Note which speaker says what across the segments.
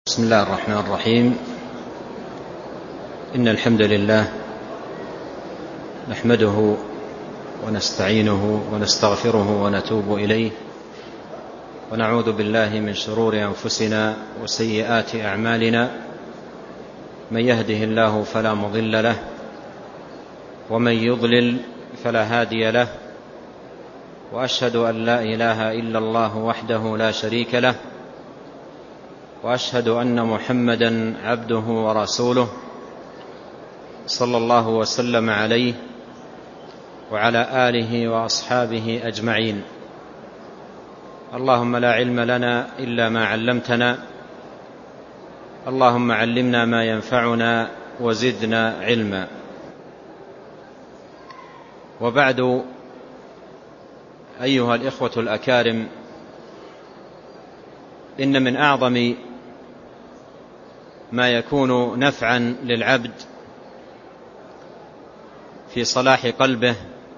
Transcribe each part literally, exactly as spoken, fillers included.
Speaker 1: بسم الله الرحمن الرحيم. إن الحمد لله نحمده ونستعينه ونستغفره ونتوب إليه، ونعوذ بالله من شرور أنفسنا وسيئات أعمالنا. من يهده الله فلا مضل له، ومن يضلل فلا هادي له، وأشهد أن لا إله إلا الله وحده لا شريك له، وأشهد أن محمدًا عبده ورسوله صلى الله وسلم عليه وعلى آله وأصحابه أجمعين. اللهم لا علم لنا إلا ما علمتنا، اللهم علمنا ما ينفعنا وزدنا علما. وبعد، أيها الإخوة الأكارم، إن من أعظم ما يكون نفعا للعبد في صلاح قلبه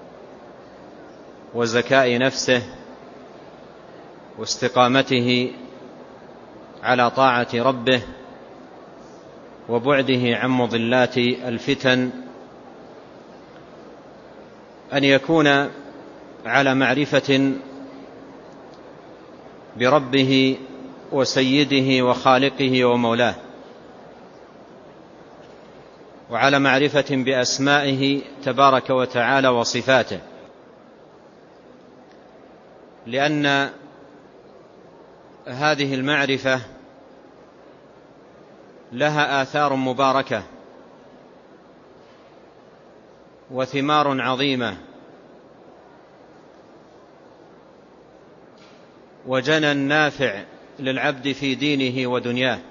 Speaker 1: وزكاء نفسه واستقامته على طاعة ربه وبعده عن مضلات الفتن أن يكون على معرفة بربه وسيده وخالقه ومولاه، وعلى معرفة بأسمائه تبارك وتعالى وصفاته، لأن هذه المعرفة لها آثار مباركة وثمار عظيمة وجنى نافع للعبد في دينه ودنياه.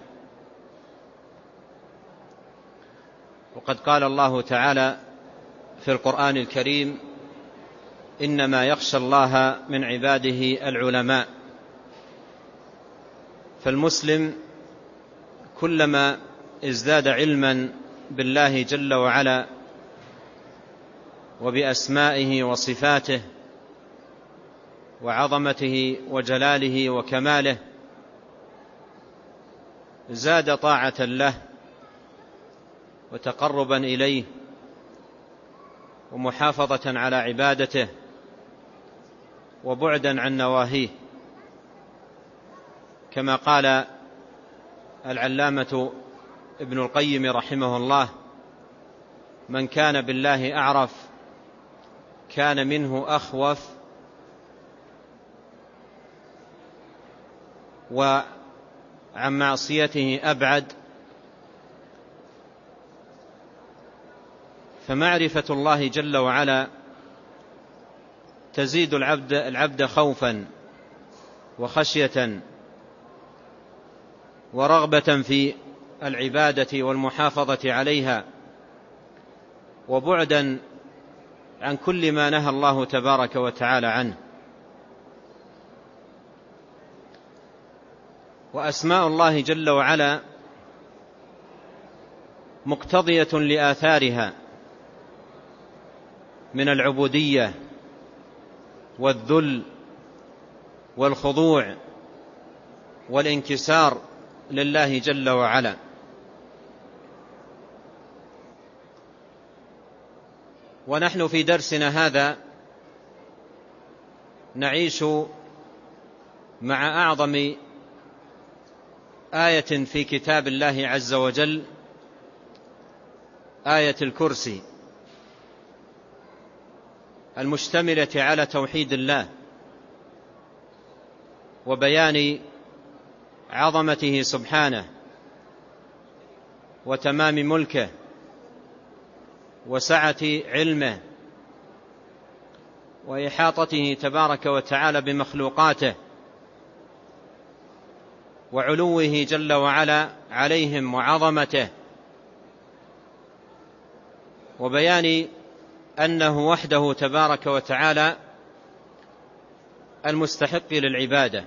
Speaker 1: وقد قال الله تعالى في القرآن الكريم: إنما يخشى الله من عباده العلماء. فالمسلم كلما ازداد علما بالله جل وعلا وبأسمائه وصفاته وعظمته وجلاله وكماله، زاد طاعة له وتقربا إليه ومحافظة على عبادته وبعدا عن نواهيه، كما قال العلامة ابن القيم رحمه الله: من كان بالله أعرف كان منه أخوف، وعن معصيته أبعد. فمعرفة الله جل وعلا تزيد العبد, العبد خوفا وخشية ورغبة في العبادة والمحافظة عليها، وبعدا عن كل ما نهى الله تبارك وتعالى عنه. وأسماء الله جل وعلا مقتضية لآثارها من العبودية والذل والخضوع والانكسار لله جل وعلا. ونحن في درسنا هذا نعيش مع أعظم آية في كتاب الله عز وجل، آية الكرسي، المشتملة على توحيد الله وبيان عظمته سبحانه وتمام ملكه وسعة علمه وإحاطته تبارك وتعالى بمخلوقاته وعلوه جل وعلا عليهم وعظمته، وبيان أنه وحده تبارك وتعالى المستحق للعبادة.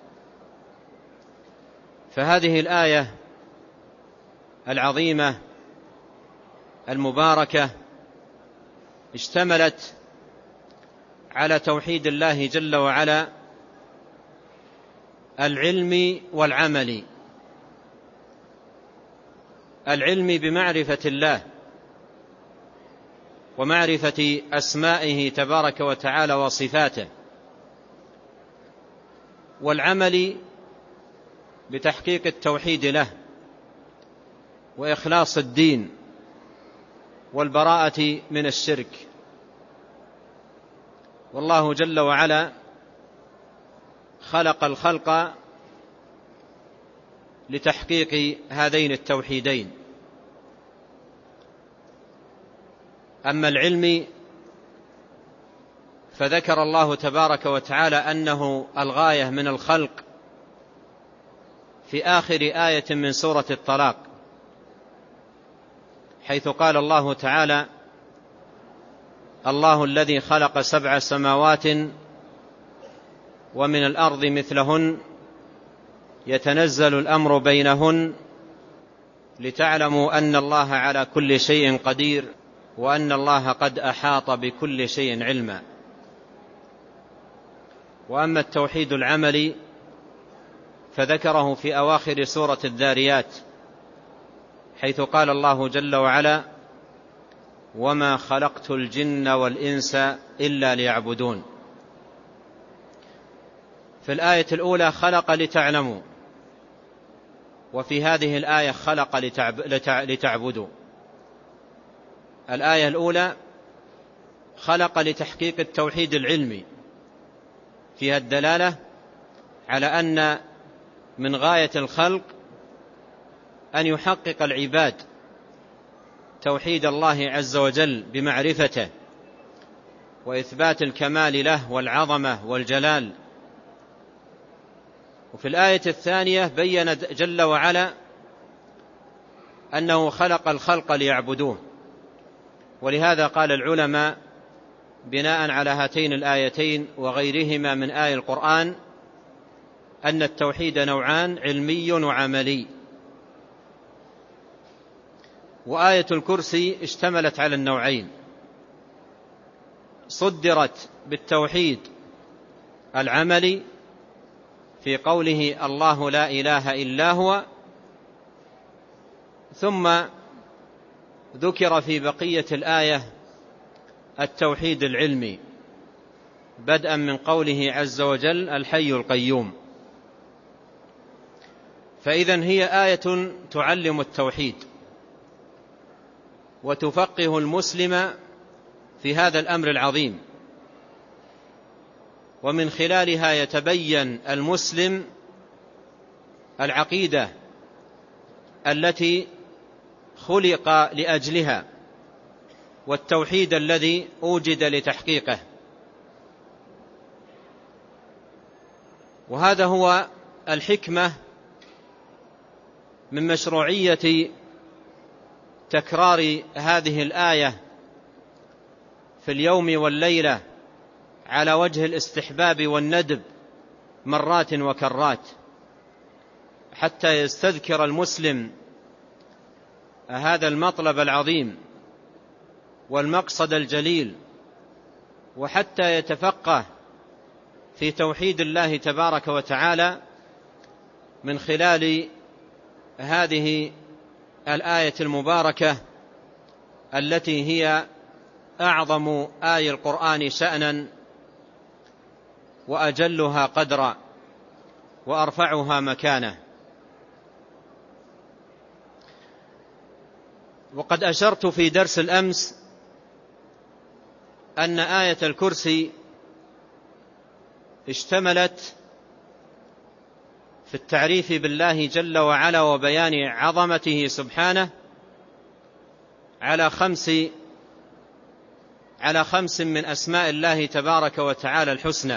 Speaker 1: فهذه الآية العظيمة المباركة اشتملت على توحيد الله جل وعلا العلم والعمل، العلم بمعرفة الله ومعرفة أسمائه تبارك وتعالى وصفاته، والعمل بتحقيق التوحيد له وإخلاص الدين والبراءة من الشرك. والله جل وعلا خلق الخلق لتحقيق هذين التوحيدين. أما العلم فذكر الله تبارك وتعالى أنه الغاية من الخلق في آخر آية من سورة الطلاق، حيث قال الله تعالى: الله الذي خلق سبع سماوات ومن الأرض مثلهن يتنزل الأمر بينهن لتعلموا أن الله على كل شيء قدير وأن الله قد أحاط بكل شيء علما. وأما التوحيد العملي فذكره في أواخر سورة الذاريات، حيث قال الله جل وعلا: وما خلقت الجن والإنس إلا ليعبدون. في الآية الأولى خلق لتعلموا، وفي هذه الآية خلق لتعبدوا. الآية الأولى خلق لتحقيق التوحيد العلمي، فيها الدلالة على أن من غاية الخلق أن يحقق العباد توحيد الله عز وجل بمعرفته وإثبات الكمال له والعظمة والجلال. وفي الآية الثانية بيّن جل وعلا أنه خلق الخلق ليعبدوه. ولهذا قال العلماء بناء على هاتين الآيتين وغيرهما من آي القرآن أن التوحيد نوعان: علمي وعملي. وآية الكرسي اشتملت على النوعين، صدرت بالتوحيد العملي في قوله: الله لا إله إلا هو، ثم ذكر في بقية الآية التوحيد العلمي بدءا من قوله عز وجل: الحي القيوم. فإذن هي آية تعلم التوحيد وتفقه المسلم في هذا الأمر العظيم، ومن خلالها يتبين المسلم العقيدة التي خلق لأجلها والتوحيد الذي أوجد لتحقيقه. وهذا هو الحكمة من مشروعية تكرار هذه الآية في اليوم والليلة على وجه الاستحباب والندب مرات وكرات، حتى يستذكر المسلم هذا المطلب العظيم والمقصد الجليل، وحتى يتفقه في توحيد الله تبارك وتعالى من خلال هذه الآية المباركة التي هي أعظم آية القرآن شأنا وأجلها قدرا وأرفعها مكانة. وقد أشرت في درس الأمس أن آية الكرسي اشتملت في التعريف بالله جل وعلا وبيان عظمته سبحانه على خمس على خمس من أسماء الله تبارك وتعالى الحسنى،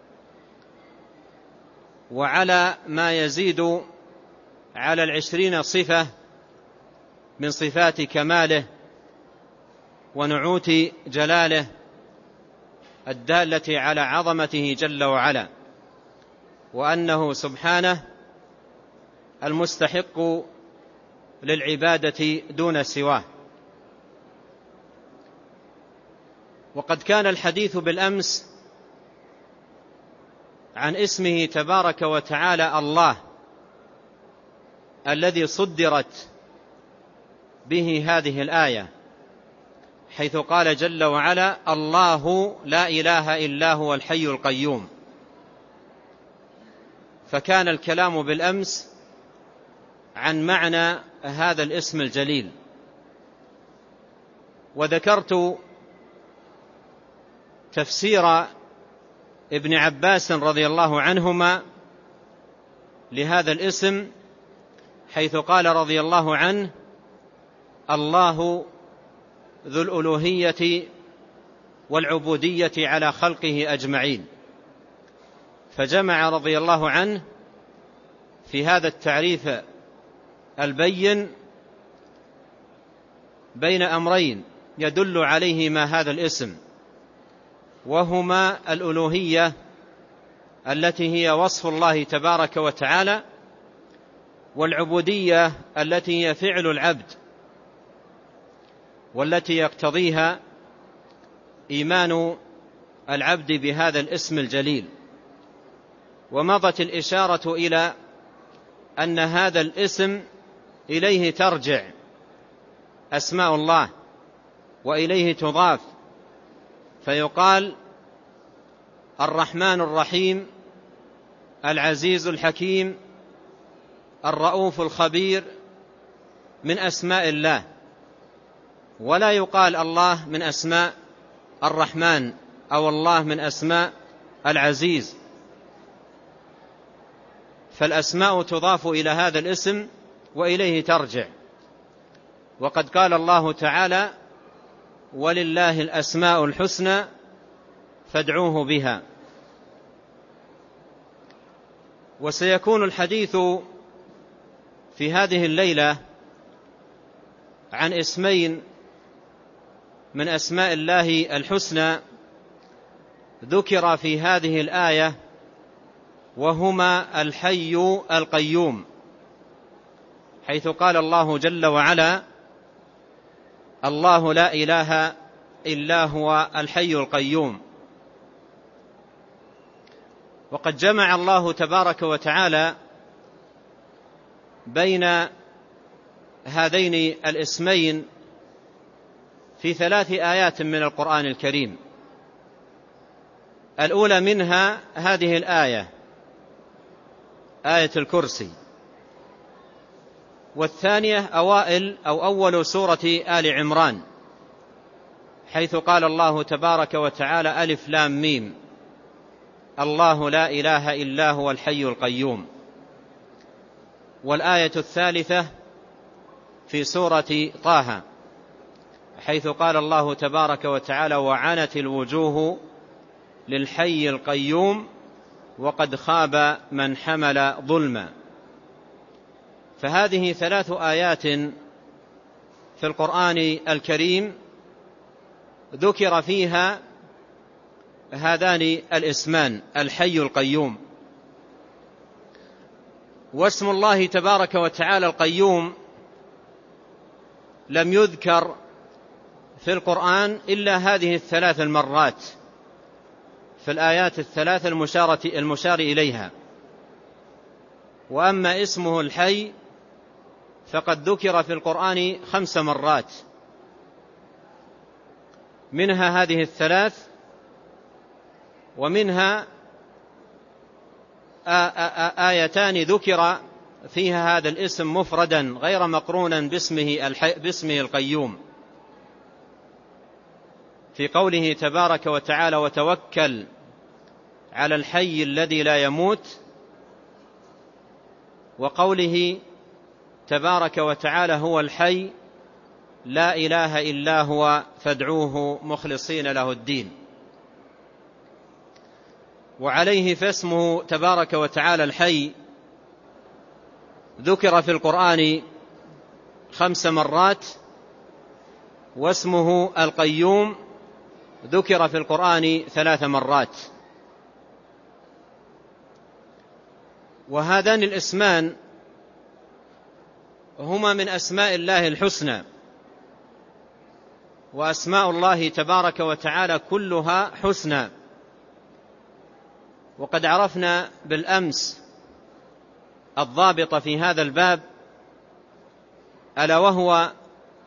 Speaker 1: وعلى ما يزيد على العشرين صفة من صفات كماله ونعوت جلاله الدالة على عظمته جل وعلا، وأنه سبحانه المستحق للعبادة دون سواه. وقد كان الحديث بالأمس عن اسمه تبارك وتعالى الله الذي صدرت به هذه الآية، حيث قال جل وعلا: الله لا إله إلا هو الحي القيوم. فكان الكلام بالأمس عن معنى هذا الاسم الجليل، وذكرت تفسير ابن عباس رضي الله عنهما لهذا الاسم، حيث قال رضي الله عنه: الله ذو الألوهية والعبودية على خلقه أجمعين. فجمع رضي الله عنه في هذا التعريف البين بين أمرين يدل عليهما هذا الاسم، وهما الألوهية التي هي وصف الله تبارك وتعالى، والعبودية التي هي فعل العبد، والتي يقتضيها إيمان العبد بهذا الاسم الجليل. ومضت الإشارة إلى أن هذا الاسم إليه ترجع أسماء الله وإليه تضاف، فيقال الرحمن الرحيم، العزيز الحكيم، الرؤوف الخبير من أسماء الله، ولا يقال الله من أسماء الرحمن أو الله من أسماء العزيز. فالأسماء تضاف إلى هذا الاسم وإليه ترجع. وقد قال الله تعالى: ولله الأسماء الحسنى فادعوه بها. وسيكون الحديث في هذه الليلة عن اسمين من أسماء الله الحسنى ذكر في هذه الآية، وهما الحي القيوم، حيث قال الله جل وعلا: الله لا إله إلا هو الحي القيوم. وقد جمع الله تبارك وتعالى بين هذين الاسمين في ثلاث آيات من القرآن الكريم. الأولى منها هذه الآية، آية الكرسي، والثانية أوائل أو أول سورة آل عمران، حيث قال الله تبارك وتعالى: ألف لام ميم، الله لا إله إلا هو الحي القيوم. والآية الثالثة في سورة طه، حيث قال الله تبارك وتعالى: وعنت الوجوه للحي القيوم وقد خاب من حمل ظلما. فهذه ثلاث آيات في القرآن الكريم ذكر فيها هذان الاسمان الحي القيوم. واسم الله تبارك وتعالى القيوم لم يذكر في القرآن إلا هذه الثلاث المرات في الآيات الثلاث المشارة المشار إليها. وأما اسمه الحي فقد ذكر في القرآن خمس مرات، منها هذه الثلاث، ومنها آيتان ذكر فيها هذا الاسم مفردا غير مقرونا باسمه, باسمه القيوم، في قوله تبارك وتعالى: وتوكل على الحي الذي لا يموت، وقوله تبارك وتعالى: هو الحي لا إله إلا هو فادعوه مخلصين له الدين. وعليه فاسمه تبارك وتعالى الحي ذكر في القرآن خمس مرات، واسمه القيوم ذكر في القرآن ثلاث مرات. وهذان الاسمان هما من أسماء الله الحسنى، وأسماء الله تبارك وتعالى كلها حسنى. وقد عرفنا بالأمس الضابط في هذا الباب، ألا وهو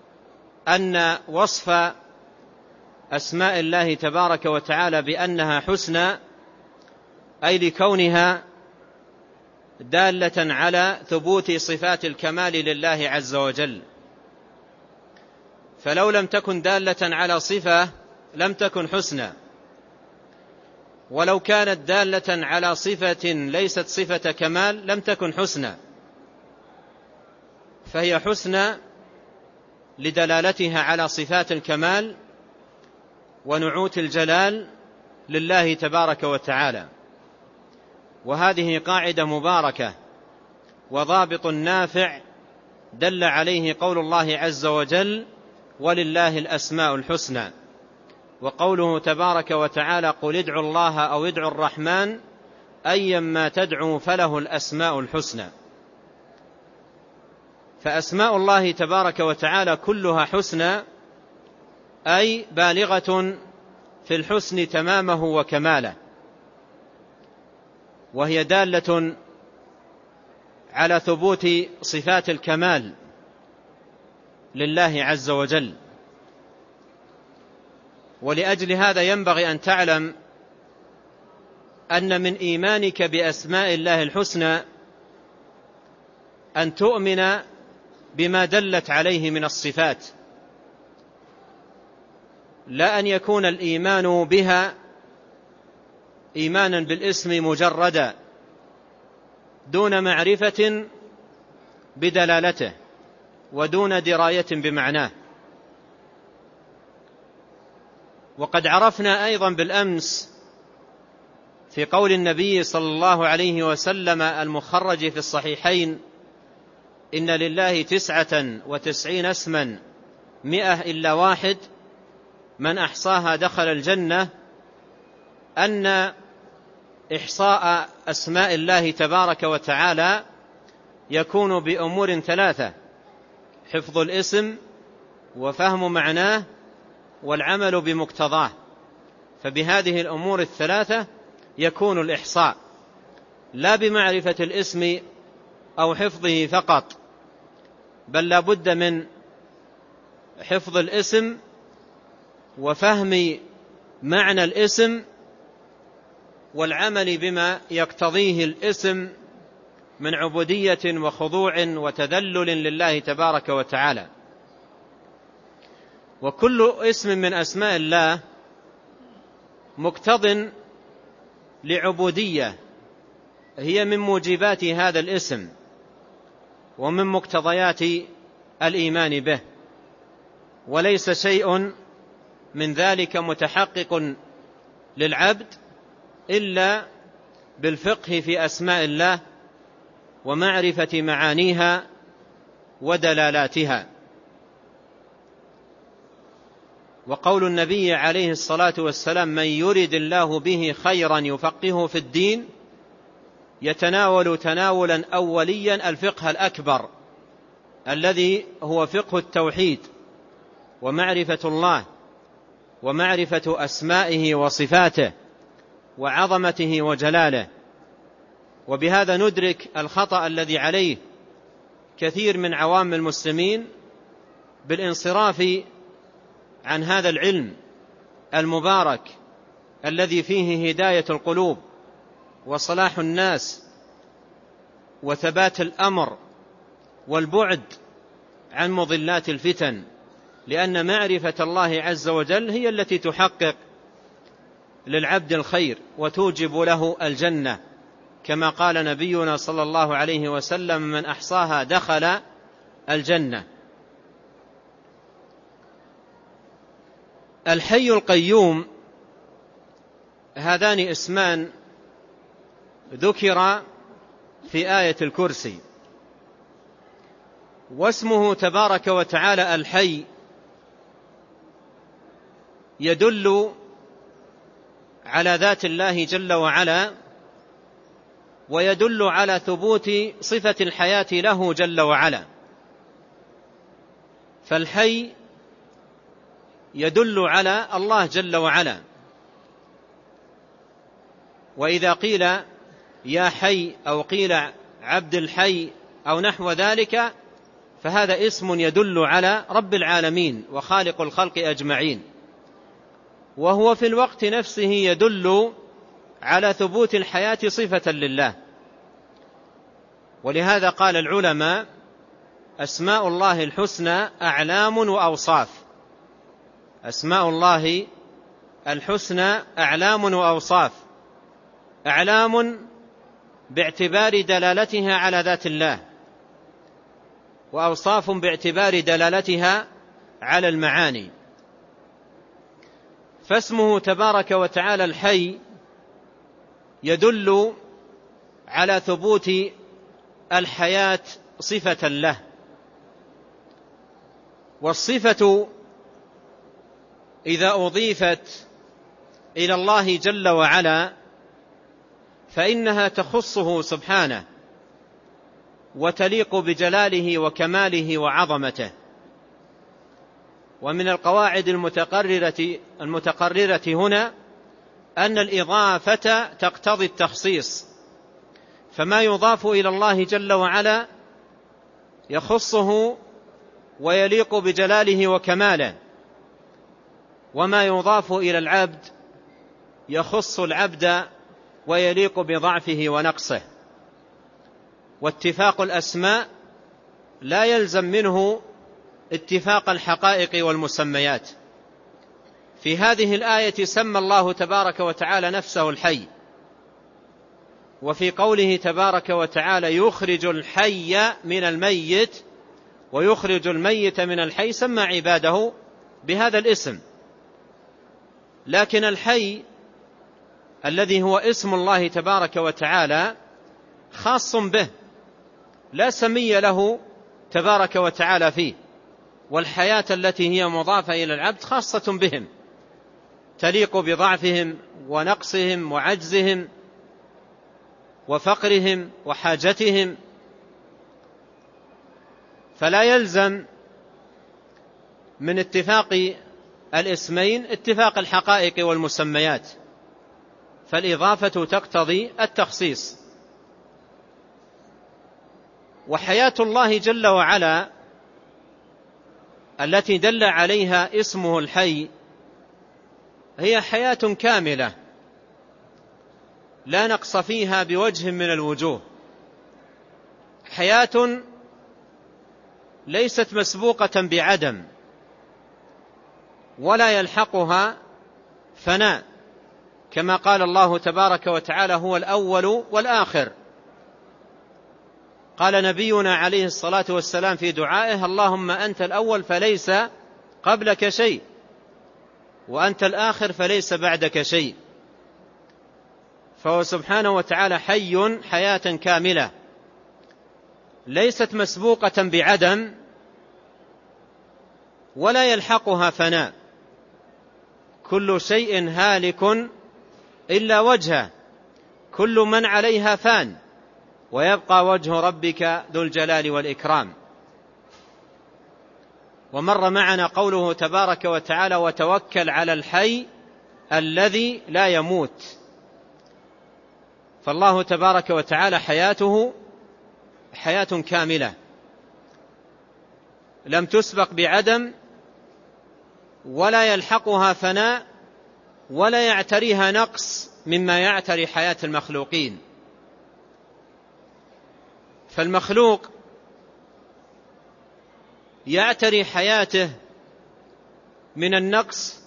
Speaker 1: أن وصف أسماء الله تبارك وتعالى بأنها حسنى أي لكونها دالة على ثبوت صفات الكمال لله عز وجل، فلو لم تكن دالة على صفة لم تكن حسنى، ولو كانت دالة على صفة ليست صفة كمال لم تكن حسنى، فهي حسنى لدلالتها على صفات الكمال ونعوت الجلال لله تبارك وتعالى. وهذه قاعدة مباركة وضابط نافع دل عليه قول الله عز وجل: ولله الأسماء الحسنى، وقوله تبارك وتعالى: قل ادعوا الله أو ادعوا الرحمن أيما تدعوا فله الأسماء الحسنى. فأسماء الله تبارك وتعالى كلها حسنى، أي بالغة في الحسن تمامه وكماله، وهي دالة على ثبوت صفات الكمال لله عز وجل. ولأجل هذا ينبغي أن تعلم أن من إيمانك بأسماء الله الحسنى أن تؤمن بما دلت عليه من الصفات، لا أن يكون الإيمان بها إيمانا بالاسم مجردا دون معرفة بدلالته ودون دراية بمعناه. وقد عرفنا أيضا بالأمس في قول النبي صلى الله عليه وسلم المخرج في الصحيحين: إن لله تسعة وتسعين اسما مئة إلا واحد من أحصاها دخل الجنة، أن إحصاء أسماء الله تبارك وتعالى يكون بأمور ثلاثة: حفظ الاسم وفهم معناه والعمل بمقتضاه. فبهذه الأمور الثلاثة يكون الإحصاء، لا بمعرفة الاسم أو حفظه فقط، بل لا بد من حفظ الاسم وفهم معنى الاسم والعمل بما يقتضيه الاسم من عبودية وخضوع وتذلل لله تبارك وتعالى. وكل اسم من أسماء الله مقتض لعبودية هي من موجبات هذا الاسم ومن مقتضيات الإيمان به، وليس شيء من ذلك متحقق للعبد إلا بالفقه في أسماء الله ومعرفة معانيها ودلالاتها. وقول النبي عليه الصلاة والسلام: من يرد الله به خيرا يفقهه في الدين، يتناول تناولا أوليا الفقه الأكبر الذي هو فقه التوحيد ومعرفة الله ومعرفة أسمائه وصفاته وعظمته وجلاله. وبهذا ندرك الخطأ الذي عليه كثير من عوام المسلمين بالانصراف عن هذا العلم المبارك الذي فيه هداية القلوب وصلاح الناس وثبات الأمر والبعد عن مضلات الفتن، لأن معرفة الله عز وجل هي التي تحقق للعبد الخير وتوجب له الجنة، كما قال نبينا صلى الله عليه وسلم: من أحصاها دخل الجنة. الحي القيوم هذان اسمان ذكر في آية الكرسي، واسمه تبارك وتعالى الحي يدل على ذات الله جل وعلا، ويدل على ثبوت صفة الحياة له جل وعلا. فالحي يدل على الله جل وعلا، وإذا قيل يا حي أو قيل عبد الحي أو نحو ذلك فهذا اسم يدل على رب العالمين وخالق الخلق أجمعين، وهو في الوقت نفسه يدل على ثبوت الحياة صفة لله. ولهذا قال العلماء: أسماء الله الحسنى أعلام وأوصاف. أسماء الله الحسنى أعلام وأوصاف. أعلام باعتبار دلالتها على ذات الله، وأوصاف باعتبار دلالتها على المعاني. فاسمه تبارك وتعالى الحي يدل على ثبوت الحياة صفة له. والصفة إذا أضيفت إلى الله جل وعلا فإنها تخصه سبحانه وتليق بجلاله وكماله وعظمته. ومن القواعد المتقررة المتقررة هنا أن الإضافة تقتضي التخصيص، فما يضاف إلى الله جل وعلا يخصه ويليق بجلاله وكماله، وما يضاف إلى العبد يخص العبد ويليق بضعفه ونقصه. واتفاق الأسماء لا يلزم منه اتفاق الحقائق والمسميات. في هذه الآية سمى الله تبارك وتعالى نفسه الحي، وفي قوله تبارك وتعالى يخرج الحي من الميت ويخرج الميت من الحي سمى عباده بهذا الاسم. لكن الحي الذي هو اسم الله تبارك وتعالى خاص به، لا سمي له تبارك وتعالى فيه. والحياة التي هي مضافة إلى العبد خاصة بهم، تليق بضعفهم ونقصهم وعجزهم وفقرهم وحاجتهم. فلا يلزم من اتفاق الاسمين اتفاق الحقائق والمسميات، فالإضافة تقتضي التخصيص. وحياة الله جل وعلا التي دل عليها اسمه الحي هي حياة كاملة لا نقص فيها بوجه من الوجوه، حياة ليست مسبوقة بعدم ولا يلحقها فناء، كما قال الله تبارك وتعالى هو الأول والآخر. قال نبينا عليه الصلاة والسلام في دعائه: اللهم أنت الأول فليس قبلك شيء، وأنت الآخر فليس بعدك شيء. فهو سبحانه وتعالى حي حياة كاملة ليست مسبوقة بعدم ولا يلحقها فناء. كل شيء هالك إلا وجهه، كل من عليها فان، ويبقى وجه ربك ذو الجلال والإكرام. ومر معنا قوله تبارك وتعالى: وتوكل على الحي الذي لا يموت. فالله تبارك وتعالى حياته حياة كاملة لم تسبق بعدم ولا يلحقها فناء ولا يعتريها نقص مما يعتري حياة المخلوقين. فالمخلوق يعتري حياته من النقص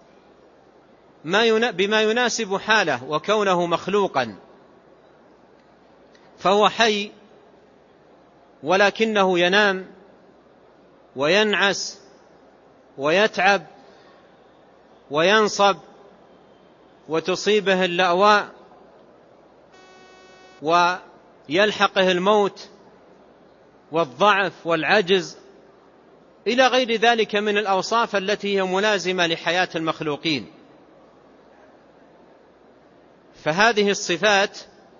Speaker 1: بما يناسب حاله وكونه مخلوقا، فهو حي ولكنه ينام وينعس ويتعب وينصب وتصيبه اللأواء ويلحقه الموت والضعف والعجز إلى غير ذلك من الأوصاف التي هي ملازمة لحياة المخلوقين. فهذه الصفات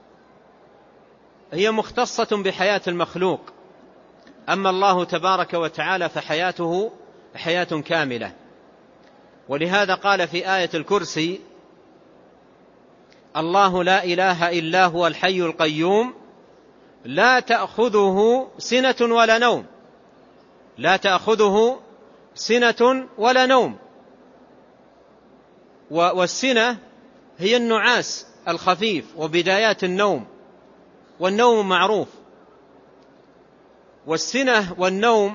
Speaker 1: هي مختصة بحياة المخلوق، أما الله تبارك وتعالى فحياته حياة كاملة. ولهذا قال في آية الكرسي: الله لا إله إلا هو الحي القيوم لا تأخذه سنة ولا نوم لا تأخذه سنة ولا نوم. والسنة هي النعاس الخفيف وبدايات النوم، والنوم معروف. والسنة والنوم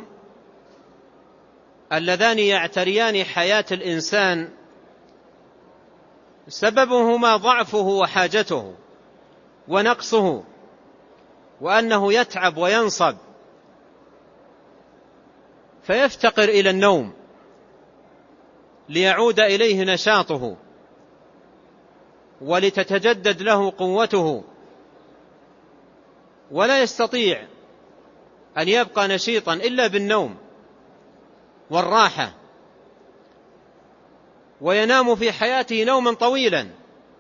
Speaker 1: اللذان يعتريان حياة الإنسان سببهما ضعفه وحاجته ونقصه، وأنه يتعب وينصب فيفتقر إلى النوم ليعود إليه نشاطه ولتتجدد له قوته، ولا يستطيع أن يبقى نشيطا إلا بالنوم والراحة، وينام في حياته نوما طويلا.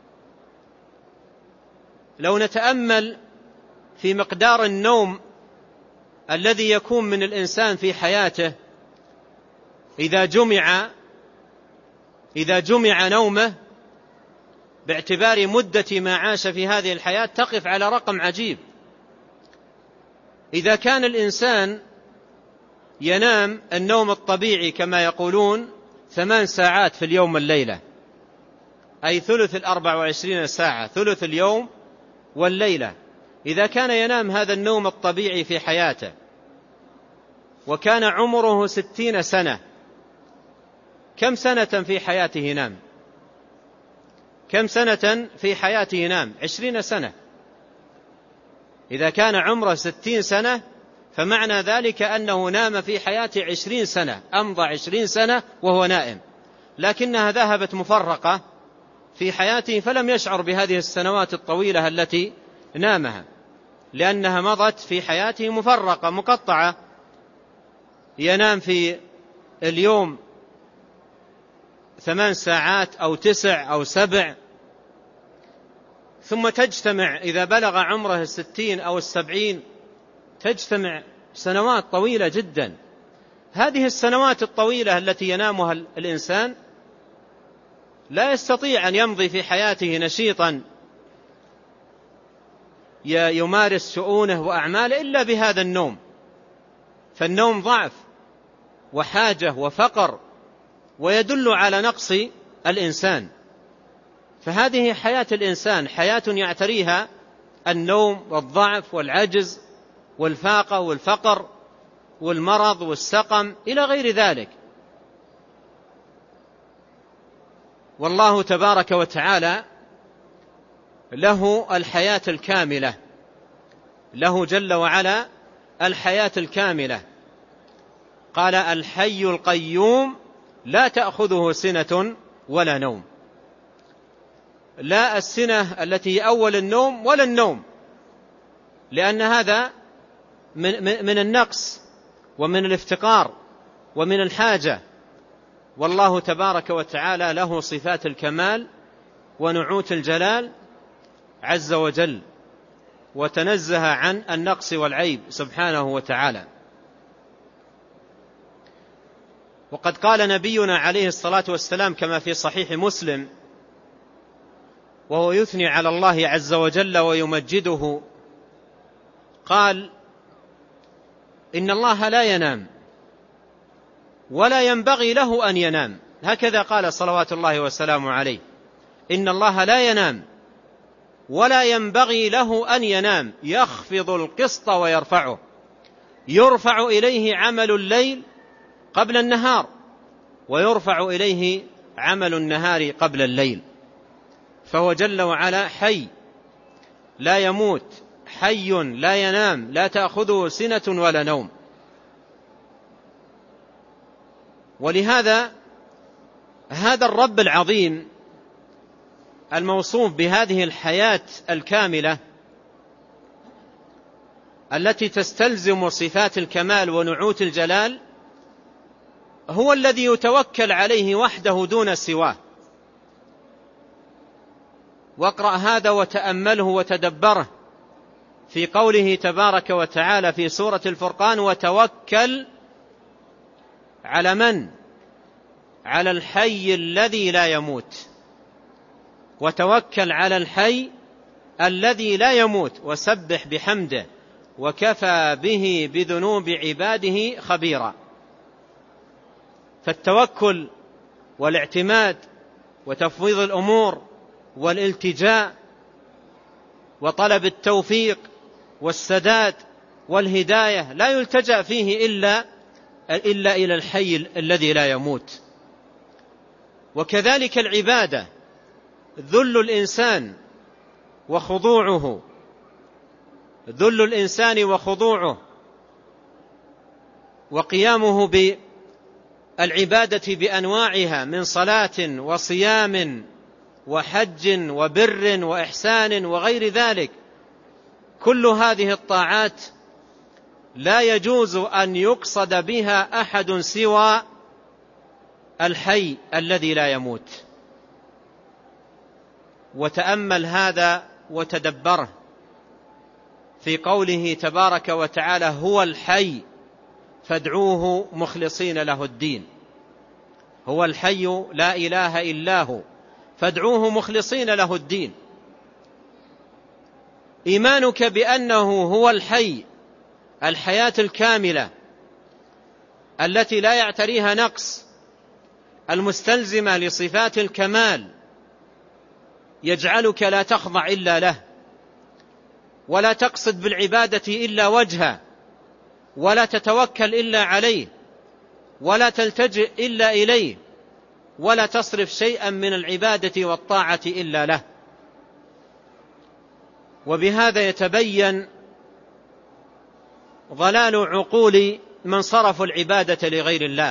Speaker 1: لو نتأمل في مقدار النوم الذي يكون من الإنسان في حياته، إذا جمع إذا جمع نومه باعتبار مدة ما عاش في هذه الحياة تقف على رقم عجيب. إذا كان الإنسان ينام النوم الطبيعي كما يقولون ثمان ساعات في اليوم والليلة، أي ثلث الأربع وعشرين ساعة، ثلث اليوم والليلة، إذا كان ينام هذا النوم الطبيعي في حياته وكان عمره ستين سنة، كم سنة في حياته نام؟ كم سنة في حياته نام؟ عشرين سنة. إذا كان عمره ستين سنة فمعنى ذلك أنه نام في حياته عشرين سنة، أمضى عشرين سنة وهو نائم، لكنها ذهبت مفرقة في حياته فلم يشعر بهذه السنوات الطويلة التي نامها، لأنها مضت في حياته مفرقة مقطعة. ينام في اليوم ثمان ساعات أو تسع أو سبع، ثم تجتمع إذا بلغ عمره الستين أو السبعين تجتمع سنوات طويلة جدا. هذه السنوات الطويلة التي ينامها الإنسان لا يستطيع أن يمضي في حياته نشيطا يمارس شؤونه وأعماله إلا بهذا النوم. فالنوم ضعف وحاجة وفقر، ويدل على نقص الإنسان. فهذه حياة الإنسان، حياة يعتريها النوم والضعف والعجز والفاقة والفقر والمرض والسقم إلى غير ذلك. والله تبارك وتعالى له الحياة الكاملة، له جل وعلا الحياة الكاملة. قال: الحي القيوم لا تأخذه سنة ولا نوم. لا السنة التي أول النوم ولا النوم، لأن هذا من, من النقص ومن الافتقار ومن الحاجة. والله تبارك وتعالى له صفات الكمال ونعوت الجلال عز وجل، وتنزه عن النقص والعيب سبحانه وتعالى. وقد قال نبينا عليه الصلاة والسلام كما في صحيح مسلم وهو يثني على الله عز وجل ويمجده، قال: إن الله لا ينام ولا ينبغي له أن ينام. هكذا قال صلوات الله وسلامه عليه: إن الله لا ينام ولا ينبغي له أن ينام، يخفض القسط ويرفعه، يرفع إليه عمل الليل قبل النهار ويرفع إليه عمل النهار قبل الليل. فهو جل وعلا حي لا يموت، حي لا ينام، لا تأخذه سنة ولا نوم. ولهذا هذا الرب العظيم الموصوف بهذه الحياة الكاملة التي تستلزم صفات الكمال ونعوت الجلال هو الذي يتوكل عليه وحده دون سواه. واقرأ هذا وتأمله وتدبره في قوله تبارك وتعالى في سورة الفرقان: وتوكل على من؟ على الحي الذي لا يموت. وتوكل على الحي الذي لا يموت وسبح بحمده وكفى به بذنوب عباده خبيرا. فالتوكل والاعتماد وتفويض الأمور والالتجاء وطلب التوفيق والسداد والهداية لا يلتجأ فيه إلا, إلا إلى الحي الذي لا يموت. وكذلك العبادة ذل الإنسان وخضوعه ذل الإنسان وخضوعه وقيامه بالعبادة بأنواعها من صلاة وصيام وحج وبر وإحسان وغير ذلك. كل هذه الطاعات لا يجوز أن يقصد بها أحد سوى الحي الذي لا يموت. وتأمل هذا وتدبره في قوله تبارك وتعالى: هو الحي فادعوه مخلصين له الدين. هو الحي لا إله إلا هو فادعوه مخلصين له الدين. إيمانك بأنه هو الحي الحياة الكاملة التي لا يعتريها نقص، المستلزمة لصفات الكمال، يجعلك لا تخضع إلا له، ولا تقصد بالعبادة إلا وجهه، ولا تتوكل إلا عليه، ولا تلتجئ إلا إليه، ولا تصرف شيئا من العبادة والطاعة إلا له. وبهذا يتبين ضلال عقول من صرفوا العبادة لغير الله،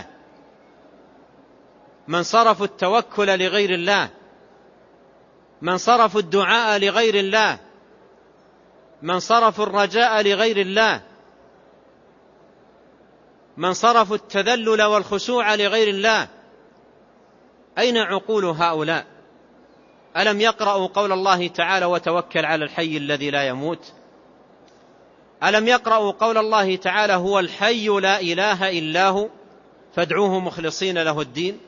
Speaker 1: من صرفوا التوكل لغير الله، من صرفوا الدعاء لغير الله، من صرفوا الرجاء لغير الله، من صرفوا التذلل والخشوع لغير الله. أين عقول هؤلاء؟ ألم يقرأوا قول الله تعالى: وتوكل على الحي الذي لا يموت؟ ألم يقرأوا قول الله تعالى: هو الحي لا إله إلا هو فادعوه مخلصين له الدين؟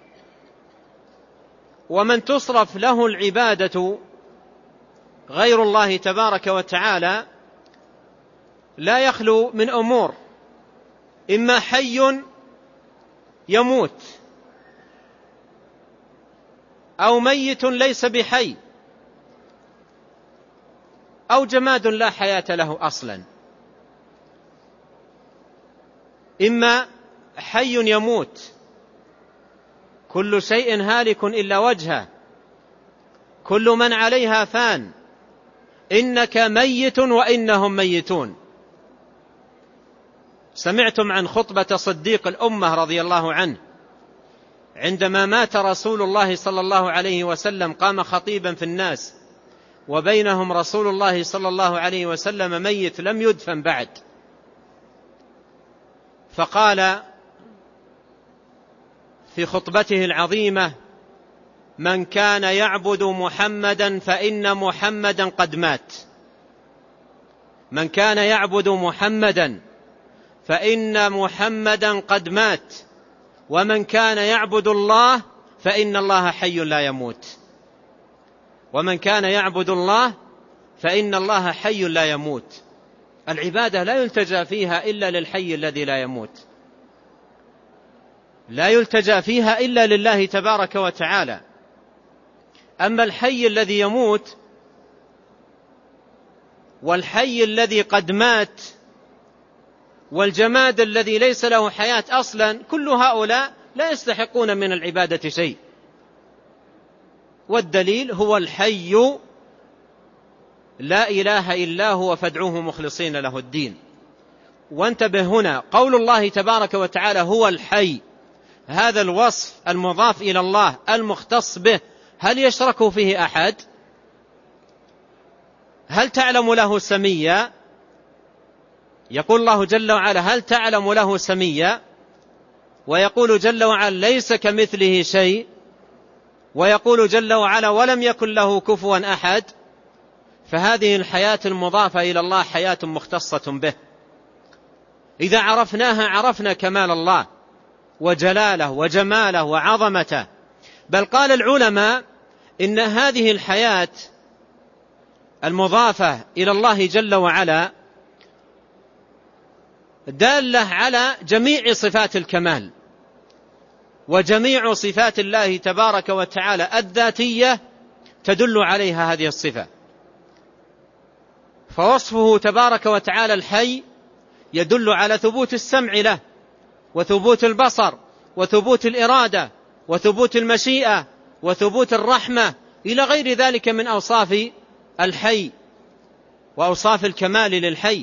Speaker 1: ومن تصرف له العبادة غير الله تبارك وتعالى لا يخلو من أمور: إما حي يموت، أو ميت ليس بحي، أو جماد لا حياة له أصلا. إما حي يموت، كل شيء هالك إلا وجهه، كل من عليها فان، إنك ميت وإنهم ميتون. سمعتم عن خطبة صديق الأمة رضي الله عنه عندما مات رسول الله صلى الله عليه وسلم، قام خطيبا في الناس وبينهم رسول الله صلى الله عليه وسلم ميت لم يدفن بعد، فقال في خطبته العظيمة: من كان يعبد محمدا فإن محمدا قد مات. من كان يعبد محمدا فإن محمدا قد مات، ومن كان يعبد الله فإن الله حي لا يموت. ومن كان يعبد الله فإن الله حي لا يموت. العبادة لا يلتجأ فيها إلا للحي الذي لا يموت، لا يلتجأ فيها إلا لله تبارك وتعالى. أما الحي الذي يموت والحي الذي قد مات والجماد الذي ليس له حياة أصلا، كل هؤلاء لا يستحقون من العبادة شيء. والدليل: هو الحي لا إله إلا هو فادعوه مخلصين له الدين. وانتبه هنا، قول الله تبارك وتعالى هو الحي، هذا الوصف المضاف إلى الله المختص به، هل يشرك فيه أحد؟ هل تعلم له سميا؟ يقول الله جل وعلا: هل تعلم له سميا؟ ويقول جل وعلا: ليس كمثله شيء. ويقول جل وعلا: ولم يكن له كفوا أحد. فهذه الحياة المضافة إلى الله حياة مختصة به. إذا عرفناها عرفنا كمال الله وجلاله وجماله وعظمته. بل قال العلماء إن هذه الحياة المضافة إلى الله جل وعلا دالة على جميع صفات الكمال، وجميع صفات الله تبارك وتعالى الذاتية تدل عليها هذه الصفة. فوصفه تبارك وتعالى الحي يدل على ثبوت السمع له، وثبوت البصر، وثبوت الإرادة، وثبوت المشيئة، وثبوت الرحمة، إلى غير ذلك من أوصاف الحي وأوصاف الكمال للحي.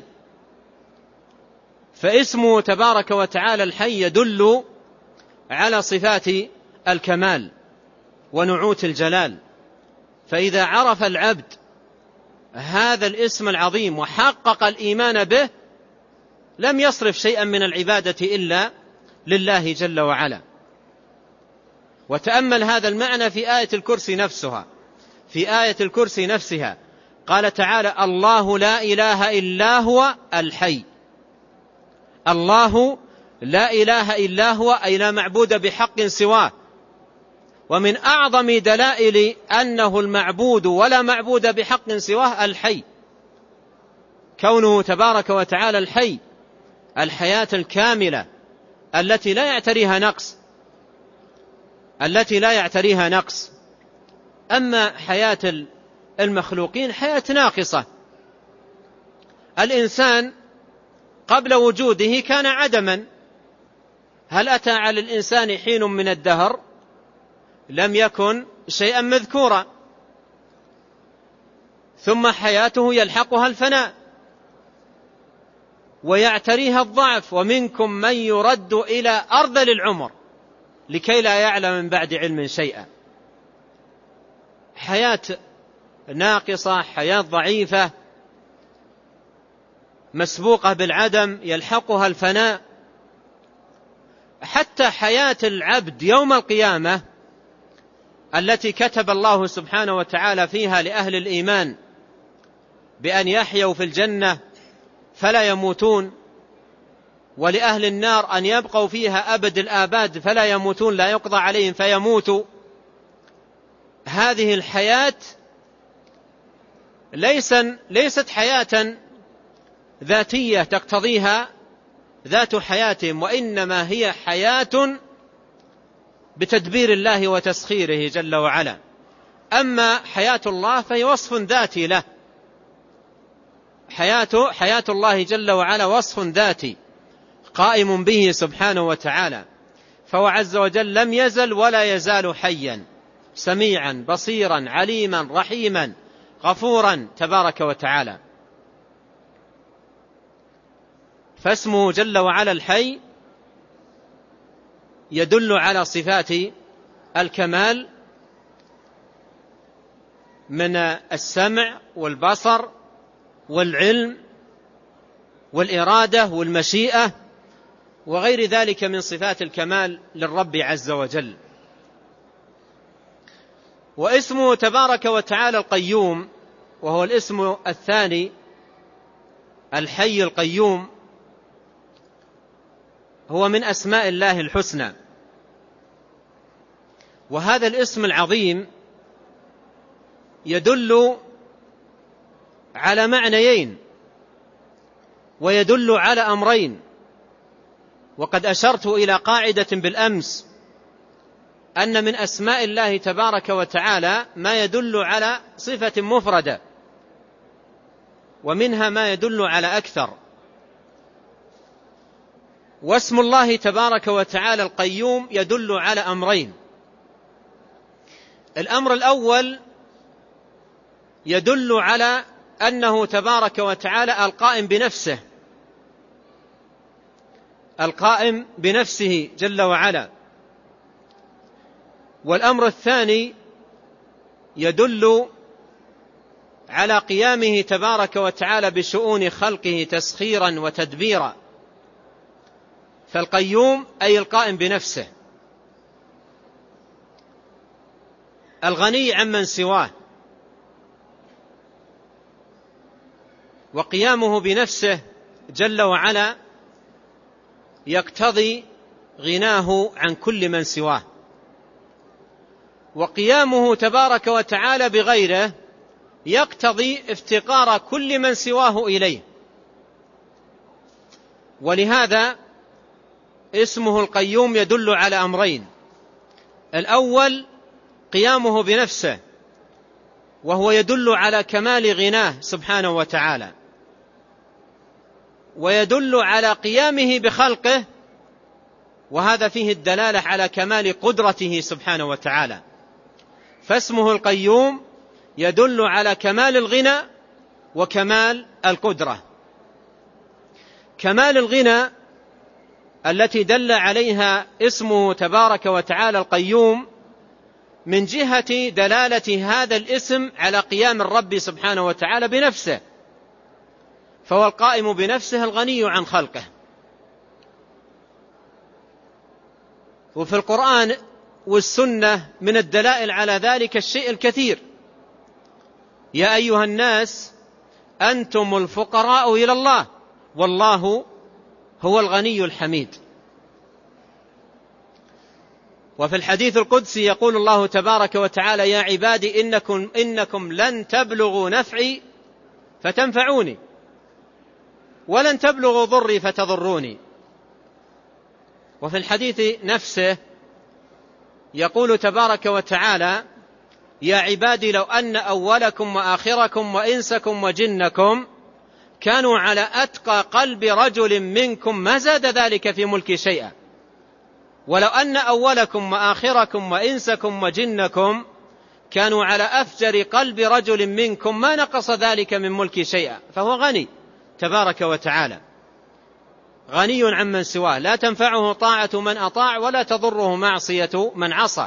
Speaker 1: فاسمه تبارك وتعالى الحي يدل على صفات الكمال ونعوت الجلال. فإذا عرف العبد هذا الاسم العظيم وحقق الإيمان به لم يصرف شيئا من العبادة إلا لله جل وعلا. وتأمل هذا المعنى في آية الكرسي نفسها. في آية الكرسي نفسها قال تعالى: الله لا إله إلا هو الحي. الله لا إله إلا هو أي لا معبود بحق سواه. ومن أعظم دلائل أنه المعبود ولا معبود بحق سواه الحي، كونه تبارك وتعالى الحي، الحياة الكاملة التي لا يعتريها نقص التي لا يعتريها نقص. أما حياة المخلوقين حياة ناقصة. الإنسان قبل وجوده كان عدما. هل أتى على الإنسان حين من الدهر لم يكن شيئا مذكورا؟ ثم حياته يلحقها الفناء ويعتريها الضعف، ومنكم من يرد إلى أرذل العمر لكي لا يعلم من بعد علم شيئا. حياة ناقصة، حياة ضعيفة مسبوقة بالعدم يلحقها الفناء. حتى حياة العبد يوم القيامة التي كتب الله سبحانه وتعالى فيها لأهل الإيمان بأن يحيوا في الجنة فلا يموتون، ولأهل النار أن يبقوا فيها أبد الآباد فلا يموتون، لا يقضى عليهم فيموتوا. هذه الحياة ليست حياة ذاتية تقتضيها ذات حياتهم، وإنما هي حياة بتدبير الله وتسخيره جل وعلا. أما حياة الله فهي وصف ذاتي له. حياة, حياة الله جل وعلا وصف ذاتي قائم به سبحانه وتعالى. فهو عز وجل لم يزل ولا يزال حيا سميعا بصيرا عليما رحيما غفورا تبارك وتعالى. فاسمه جل وعلا الحي يدل على صفات الكمال من السمع والبصر والعلم والإرادة والمشيئة وغير ذلك من صفات الكمال للرب عز وجل. واسمه تبارك وتعالى القيوم، وهو الاسم الثاني الحي القيوم، هو من أسماء الله الحسنى. وهذا الاسم العظيم يدل على معنيين ويدل على أمرين. وقد أشرت إلى قاعدة بالأمس أن من أسماء الله تبارك وتعالى ما يدل على صفة مفردة، ومنها ما يدل على أكثر. واسم الله تبارك وتعالى القيوم يدل على أمرين. الأمر الأول يدل على أنه تبارك وتعالى القائم بنفسه، القائم بنفسه جل وعلا. والأمر الثاني يدل على قيامه تبارك وتعالى بشؤون خلقه تسخيرا وتدبيرا. فالقيوم أي القائم بنفسه، الغني عمن سواه، وقيامه بنفسه جل وعلا يقتضي غناه عن كل من سواه، وقيامه تبارك وتعالى بغيره يقتضي افتقار كل من سواه إليه. ولهذا اسمه القيوم يدل على أمرين: الأول قيامه بنفسه، وهو يدل على كمال غناه سبحانه وتعالى، ويدل على قيامه بخلقه، وهذا فيه الدلالة على كمال قدرته سبحانه وتعالى. فاسمه القيوم يدل على كمال الغنى وكمال القدرة. كمال الغنى التي دل عليها اسمه تبارك وتعالى القيوم من جهة دلالة هذا الاسم على قيام الرب سبحانه وتعالى بنفسه، فهو القائم بنفسه الغني عن خلقه. وفي القرآن والسنة من الدلائل على ذلك الشيء الكثير. يا أيها الناس أنتم الفقراء إلى الله والله هو الغني الحميد. وفي الحديث القدسي يقول الله تبارك وتعالى: يا عبادي إنكم, إنكم لن تبلغوا نفعي فتنفعوني ولن تبلغوا ضري فتضروني. وفي الحديث نفسه يقول تبارك وتعالى: يا عبادي لو أن أولكم وآخركم وإنسكم وجنكم كانوا على أتقى قلب رجل منكم ما زاد ذلك في ملكي شيئا، ولو أن أولكم وآخركم وإنسكم وجنكم كانوا على أفجر قلب رجل منكم ما نقص ذلك من ملكي شيئا. فهو غني تبارك وتعالى، غني عمن سواه، لا تنفعه طاعة من أطاع ولا تضره معصية من عصى.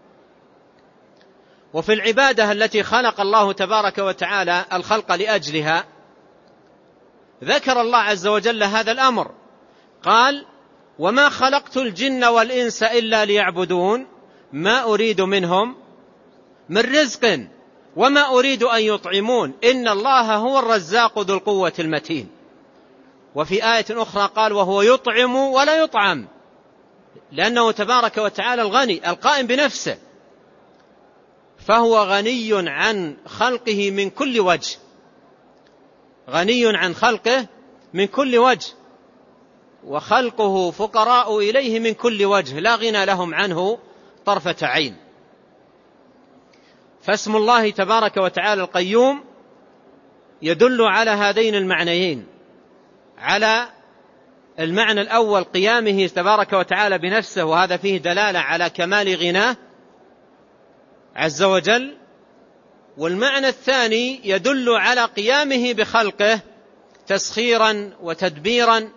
Speaker 1: وفي العبادة التي خلق الله تبارك وتعالى الخلق لأجلها ذكر الله عز وجل هذا الأمر، قال: وما خلقت الجن والإنس إلا ليعبدون ما أريد منهم من رزق وما أريد أن يطعمون إن الله هو الرزاق ذو القوة المتين. وفي آية أخرى قال: وهو يطعم ولا يطعم، لأنه تبارك وتعالى الغني القائم بنفسه، فهو غني عن خلقه من كل وجه، غني عن خلقه من كل وجه، وخلقه فقراء إليه من كل وجه لا غنى لهم عنه طرفة عين. فاسم الله تبارك وتعالى القيوم يدل على هذين المعنيين، على المعنى الأول قيامه تبارك وتعالى بنفسه، وهذا فيه دلالة على كمال غناه عز وجل، والمعنى الثاني يدل على قيامه بخلقه تسخيرا وتدبيرا،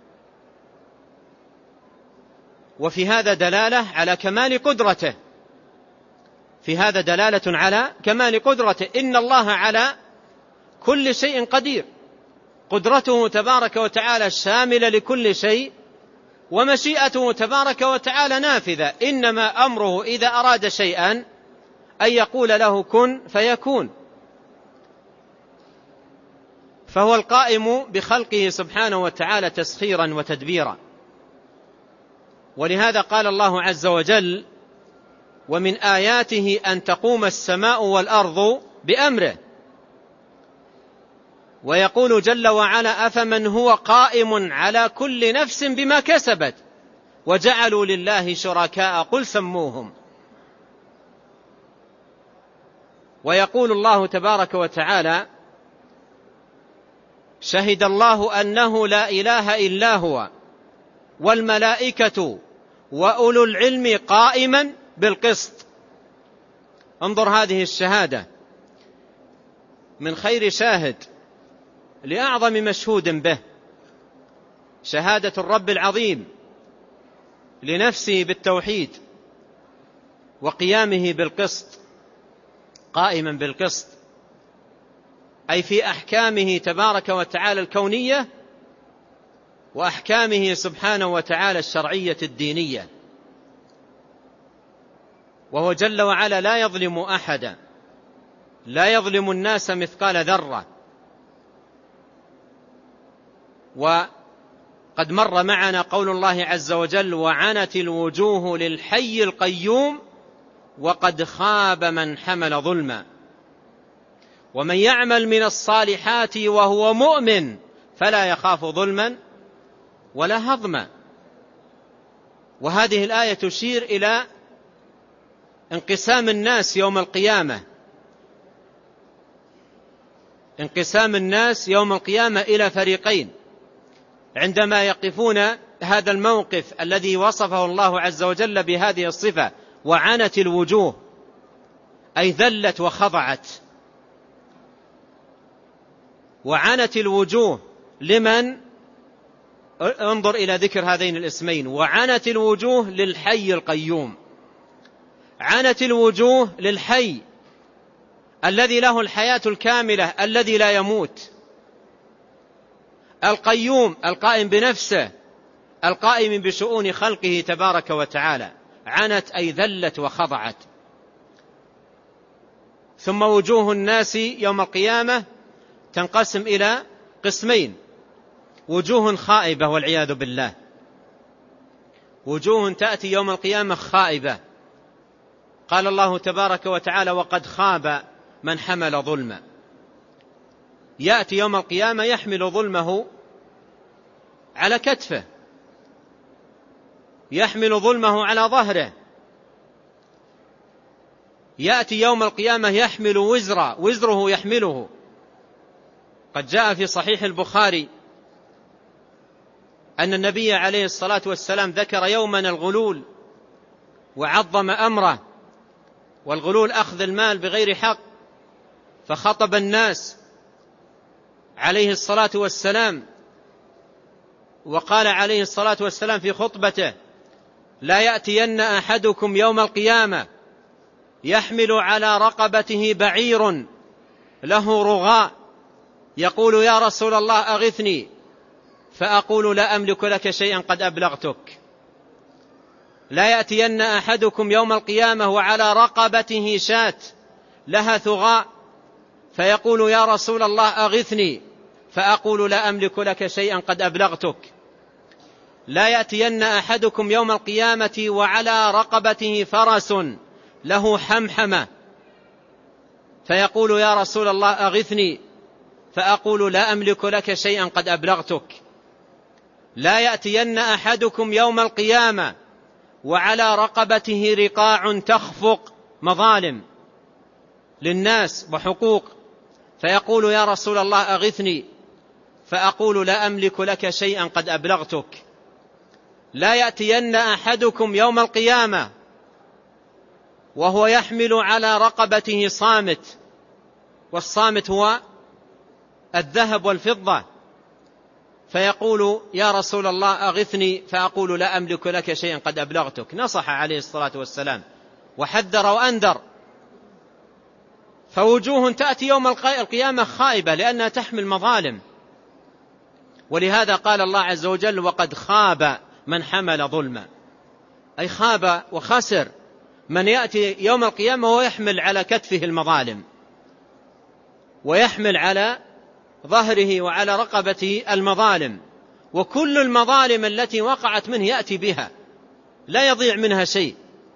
Speaker 1: وفي هذا دلالة على كمال قدرته، في هذا دلالة على كمال قدرته. إن الله على كل شيء قدير، قدرته تبارك وتعالى شاملة لكل شيء، ومشيئته تبارك وتعالى نافذة، إنما أمره إذا أراد شيئا أن يقول له كن فيكون. فهو القائم بخلقه سبحانه وتعالى تسخيرا وتدبيرا. ولهذا قال الله عز وجل: ومن آياته أن تقوم السماء والأرض بأمره. ويقول جل وعلا: أفمن هو قائم على كل نفس بما كسبت وجعلوا لله شركاء قل سموهم. ويقول الله تبارك وتعالى: شهد الله أنه لا إله إلا هو والملائكة وأولو العلم قائما بالقسط. انظر هذه الشهادة من خير شاهد لأعظم مشهود به، شهادة الرب العظيم لنفسه بالتوحيد وقيامه بالقسط، قائما بالقسط أي في أحكامه تبارك وتعالى الكونية وأحكامه سبحانه وتعالى الشرعية الدينية. وهو جل وعلا لا يظلم أحدا، لا يظلم الناس مثقال ذرة. وقد مر معنا قول الله عز وجل: وعنت الوجوه للحي القيوم وقد خاب من حمل ظلما ومن يعمل من الصالحات وهو مؤمن فلا يخاف ظلما ولا هضما. وهذه الآية تشير إلى انقسام الناس يوم القيامة انقسام الناس يوم القيامة إلى فريقين عندما يقفون هذا الموقف الذي وصفه الله عز وجل بهذه الصفة: وعنت الوجوه، أي ذلت وخضعت. وعنت الوجوه لمن؟ انظر إلى ذكر هذين الاسمين: وعنت الوجوه للحي القيوم. عنت الوجوه للحي الذي له الحياة الكاملة الذي لا يموت، القيوم القائم بنفسه، القائم بشؤون خلقه تبارك وتعالى. عنت أي ذلت وخضعت. ثم وجوه الناس يوم القيامة تنقسم إلى قسمين: وجوه خائبة والعياذ بالله، وجوه تأتي يوم القيامة خائبة. قال الله تبارك وتعالى: وقد خاب من حمل ظلما. يأتي يوم القيامة يحمل ظلمه على كتفه، يحمل ظلمه على ظهره. يأتي يوم القيامة يحمل وزر وزره يحمله. قد جاء في صحيح البخاري أن النبي عليه الصلاة والسلام ذكر يوما الغلول وعظم أمره، والغلول أخذ المال بغير حق، فخطب الناس عليه الصلاة والسلام وقال عليه الصلاة والسلام في خطبته: لا يأتين أحدكم يوم القيامة يحمل على رقبته بعير له رغاء يقول: يا رسول الله أغثني، فأقول: لا أملك لك شيئا قد أبلغتك. لا يأتين أحدكم يوم القيامة وعلى رقبته شاة لها ثغاء فيقول: يا رسول الله أغثني، فأقول: لا أملك لك شيئا قد أبلغتك. لا يأتين أحدكم يوم القيامة وعلى رقبته فرس له حمحمة فيقول: يا رسول الله أغثني، فأقول: لا أملك لك شيئا قد أبلغتك. لا يأتين أحدكم يوم القيامة وعلى رقبته رقاع تخفق مظالم للناس وحقوق فيقول: يا رسول الله أغثني، فأقول: لا أملك لك شيئا قد أبلغتك. لا يأتين أحدكم يوم القيامة وهو يحمل على رقبته صامت، والصامت هو الذهب والفضة، فيقول: يا رسول الله أغثني، فأقول: لا أملك لك شيئا قد أبلغتك. نصح عليه الصلاة والسلام وحذر وأنذر. فوجوه تأتي يوم القيامة خائبة لأنها تحمل مظالم، ولهذا قال الله عز وجل: وقد خاب من حمل ظلما، أي خاب وخسر من يأتي يوم القيامة ويحمل على كتفه المظالم، ويحمل على ظهره وعلى رقبته المظالم، وكل المظالم التي وقعت منه يأتي بها، لا يضيع منها شيء.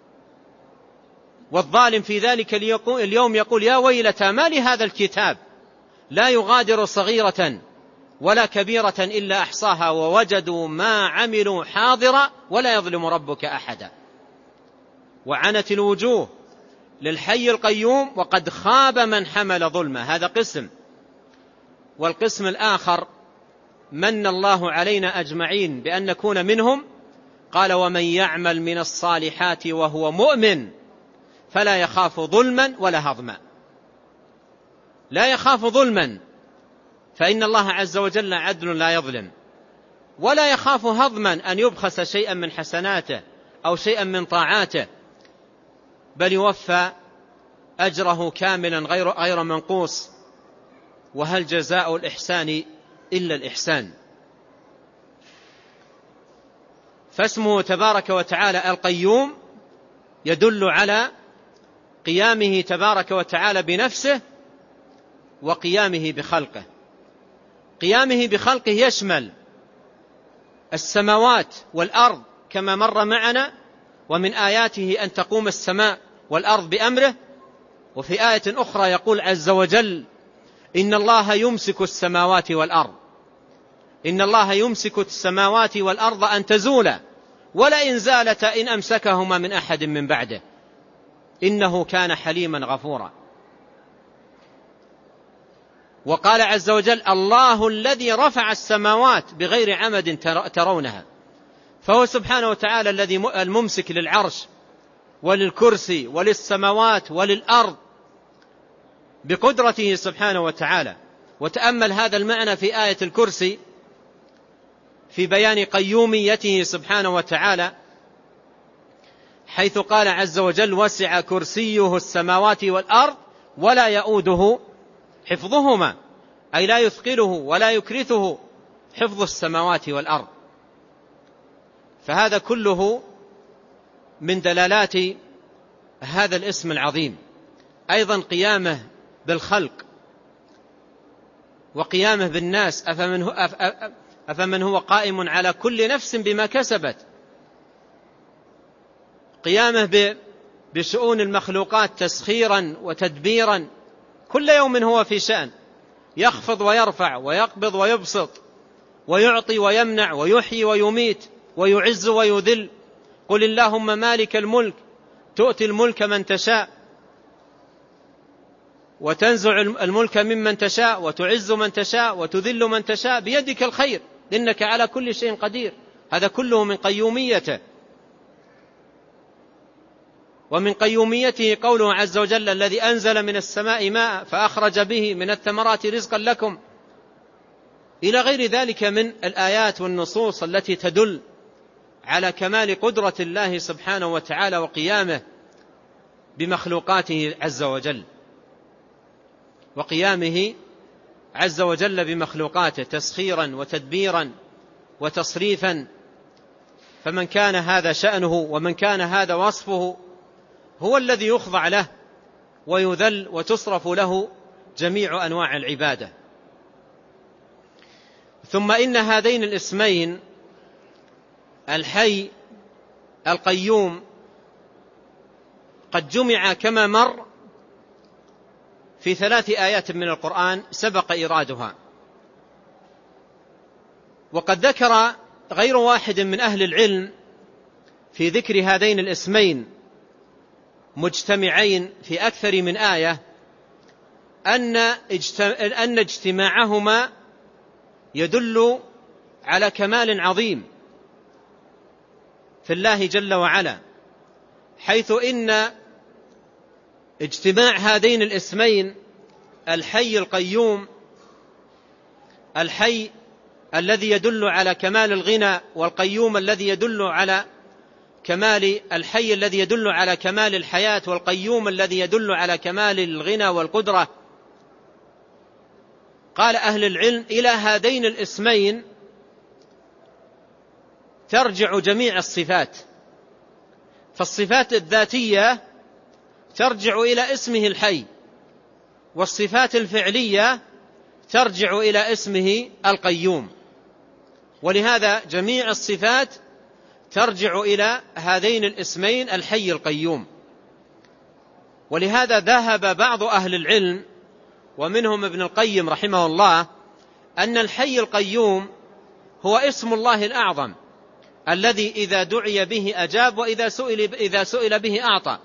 Speaker 1: والظالم في ذلك اليوم يقول: يا ويلتى ما لهذا الكتاب لا يغادر صغيرة ولا كبيرة إلا أحصاها ووجدوا ما عملوا حاضرا ولا يظلم ربك أحدا. وعنت الوجوه للحي القيوم وقد خاب من حمل ظلما. هذا قسم. والقسم الآخر: من الله علينا أجمعين بأن نكون منهم. قال: ومن يعمل من الصالحات وهو مؤمن فلا يخاف ظلما ولا هضما. لا يخاف ظلما، فإن الله عز وجل عدل لا يظلم، ولا يخاف هضما أن يبخس شيئا من حسناته أو شيئا من طاعاته، بل يوفى أجره كاملا غير غير منقوص. وهل جزاء الإحسان إلا الإحسان؟ فاسمه تبارك وتعالى القيوم يدل على قيامه تبارك وتعالى بنفسه وقيامه بخلقه. قيامه بخلقه يشمل السماوات والأرض كما مر معنا، ومن آياته أن تقوم السماء والأرض بأمره. وفي آية أخرى يقول عز وجل: إن الله يمسك السماوات والأرض إن الله يمسك السماوات والأرض أن تزولا ولئن زالتا إن أمسكهما من أحد من بعده إنه كان حليما غفورا. وقال عز وجل: الله الذي رفع السماوات بغير عمد ترونها. فهو سبحانه وتعالى الذي الممسك للعرش وللكرسي وللسماوات وللأرض بقدرته سبحانه وتعالى. وتأمل هذا المعنى في آية الكرسي في بيان قيوميته سبحانه وتعالى، حيث قال عز وجل: وسع كرسيه السماوات والأرض ولا يؤوده حفظهما، أي لا يثقله ولا يكرثه حفظ السماوات والأرض. فهذا كله من دلالات هذا الاسم العظيم. أيضا قيامه بالخلق وقيامه بالناس. أفمن هو, أفمن هو قائم على كل نفس بما كسبت. قيامه بشؤون المخلوقات تسخيرا وتدبيرا، كل يوم هو في شأن، يخفض ويرفع ويقبض ويبسط ويعطي ويمنع ويحيي ويميت ويعز ويذل. قل اللهم مالك الملك تؤتي الملك من تشاء وتنزع الملك ممن تشاء وتعز من تشاء وتذل من تشاء بيدك الخير إنك على كل شيء قدير. هذا كله من قيوميته. ومن قيوميته قوله عز وجل: الذي أنزل من السماء ماء فأخرج به من الثمرات رزقا لكم، إلى غير ذلك من الآيات والنصوص التي تدل على كمال قدرة الله سبحانه وتعالى وقيامه بمخلوقاته عز وجل، وقيامه عز وجل بمخلوقاته تسخيرا وتدبيرا وتصريفا. فمن كان هذا شأنه ومن كان هذا وصفه هو الذي يخضع له ويذل وتصرف له جميع أنواع العبادة. ثم إن هذين الاسمين الحي القيوم قد جمع كما مر في ثلاث آيات من القرآن سبق إيرادها. وقد ذكر غير واحد من أهل العلم في ذكر هذين الاسمين مجتمعين في أكثر من آية أن اجتماعهما يدل على كمال عظيم في الله جل وعلا، حيث إن اجتماع هذين الاسمين الحي القيوم، الحي الذي يدل على كمال الغنى، والقيوم الذي يدل على كمال الحي الذي يدل على كمال الحياة، والقيوم الذي يدل على كمال الغنى والقدرة. قال أهل العلم: إلى هذين الاسمين ترجع جميع الصفات. فالصفات الذاتية ترجع إلى اسمه الحي، والصفات الفعلية ترجع إلى اسمه القيوم. ولهذا جميع الصفات ترجع إلى هذين الاسمين الحي القيوم. ولهذا ذهب بعض أهل العلم ومنهم ابن القيم رحمه الله أن الحي القيوم هو اسم الله الأعظم الذي إذا دعي به أجاب، وإذا سئل, إذا سئل به أعطى.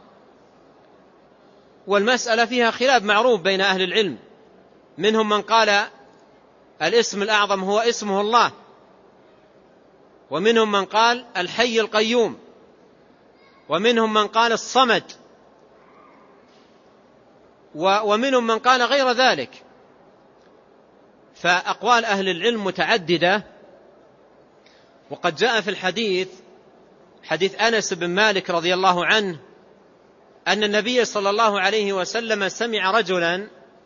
Speaker 1: والمسألة فيها خلاف معروف بين أهل العلم، منهم من قال الاسم الأعظم هو اسمه الله، ومنهم من قال الحي القيوم، ومنهم من قال الصمد، ومنهم من قال غير ذلك. فأقوال أهل العلم متعددة. وقد جاء في الحديث حديث أنس بن مالك رضي الله عنه أن النبي صلى الله عليه وسلم سمع رجلا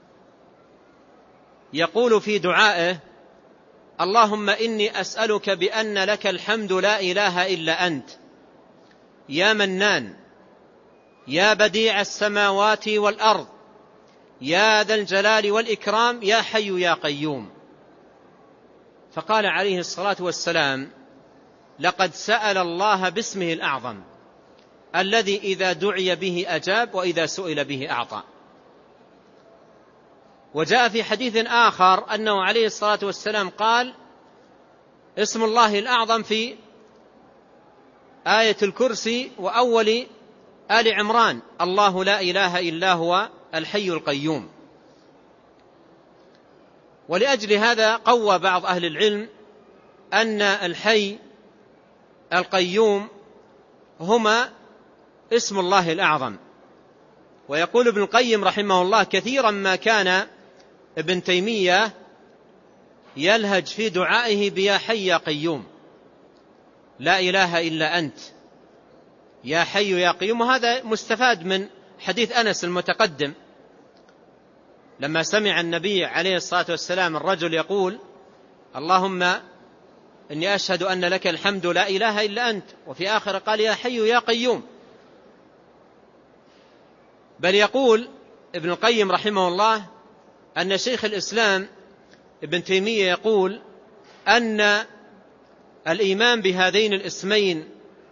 Speaker 1: يقول في دعائه: اللهم إني أسألك بأن لك الحمد لا إله إلا أنت، يا منان، يا بديع السماوات والأرض، يا ذا الجلال والإكرام، يا حي يا قيوم. فقال عليه الصلاة والسلام: لقد سأل الله باسمه الأعظم الذي إذا دعي به أجاب، وإذا سئل به أعطى. وجاء في حديث آخر أنه عليه الصلاة والسلام قال: اسم الله الأعظم في آية الكرسي وأول آل عمران: الله لا إله إلا هو الحي القيوم. ولأجل هذا قوى بعض أهل العلم أن الحي القيوم هما اسم الله الأعظم. ويقول ابن القيم رحمه الله: كثيرا ما كان ابن تيمية يلهج في دعائه بيا حي يا قيوم، لا إله إلا أنت يا حي يا قيوم. وهذا مستفاد من حديث أنس المتقدم لما سمع النبي عليه الصلاة والسلام الرجل يقول: اللهم إني أشهد أن لك الحمد لا إله إلا أنت، وفي آخر قال: يا حي يا قيوم. بل يقول ابن القيم رحمه الله أن شيخ الإسلام ابن تيمية يقول أن الإيمان بهذين الاسمين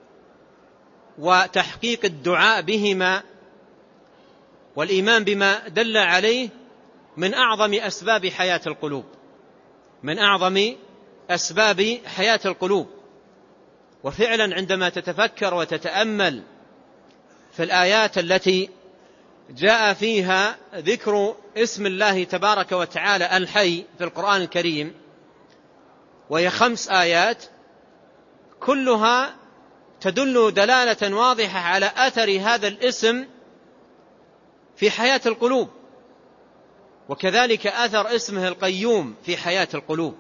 Speaker 1: وتحقيق الدعاء بهما والإيمان بما دل عليه من أعظم أسباب حياة القلوب، من أعظم أسباب حياة القلوب. وفعلا عندما تتفكر وتتأمل في الآيات التي جاء فيها ذكر اسم الله تبارك وتعالى الحي في القرآن الكريم، وهي خمس آيات كلها تدل دلالة واضحة على أثر هذا الاسم في حياة القلوب، وكذلك أثر اسمه القيوم في حياة القلوب.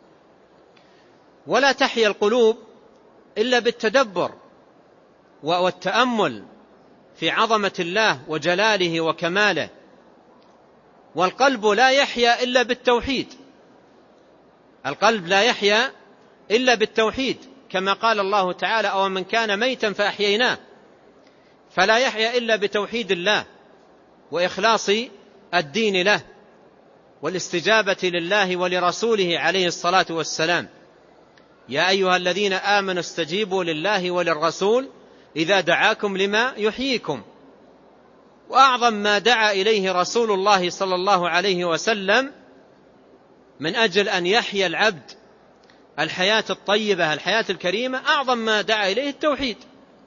Speaker 1: ولا تحيا القلوب إلا بالتدبر والتأمل في عظمة الله وجلاله وكماله. والقلب لا يحيا إلا بالتوحيد، القلب لا يحيا إلا بالتوحيد، كما قال الله تعالى: أو من كان ميتا فأحييناه. فلا يحيا إلا بتوحيد الله وإخلاص الدين له والاستجابة لله ولرسوله عليه الصلاة والسلام. يا أيها الذين آمنوا استجيبوا لله وللرسول إذا دعاكم لما يحييكم. وأعظم ما دعا إليه رسول الله صلى الله عليه وسلم من أجل أن يحيا العبد الحياة الطيبة الحياة الكريمة، أعظم ما دعا إليه التوحيد.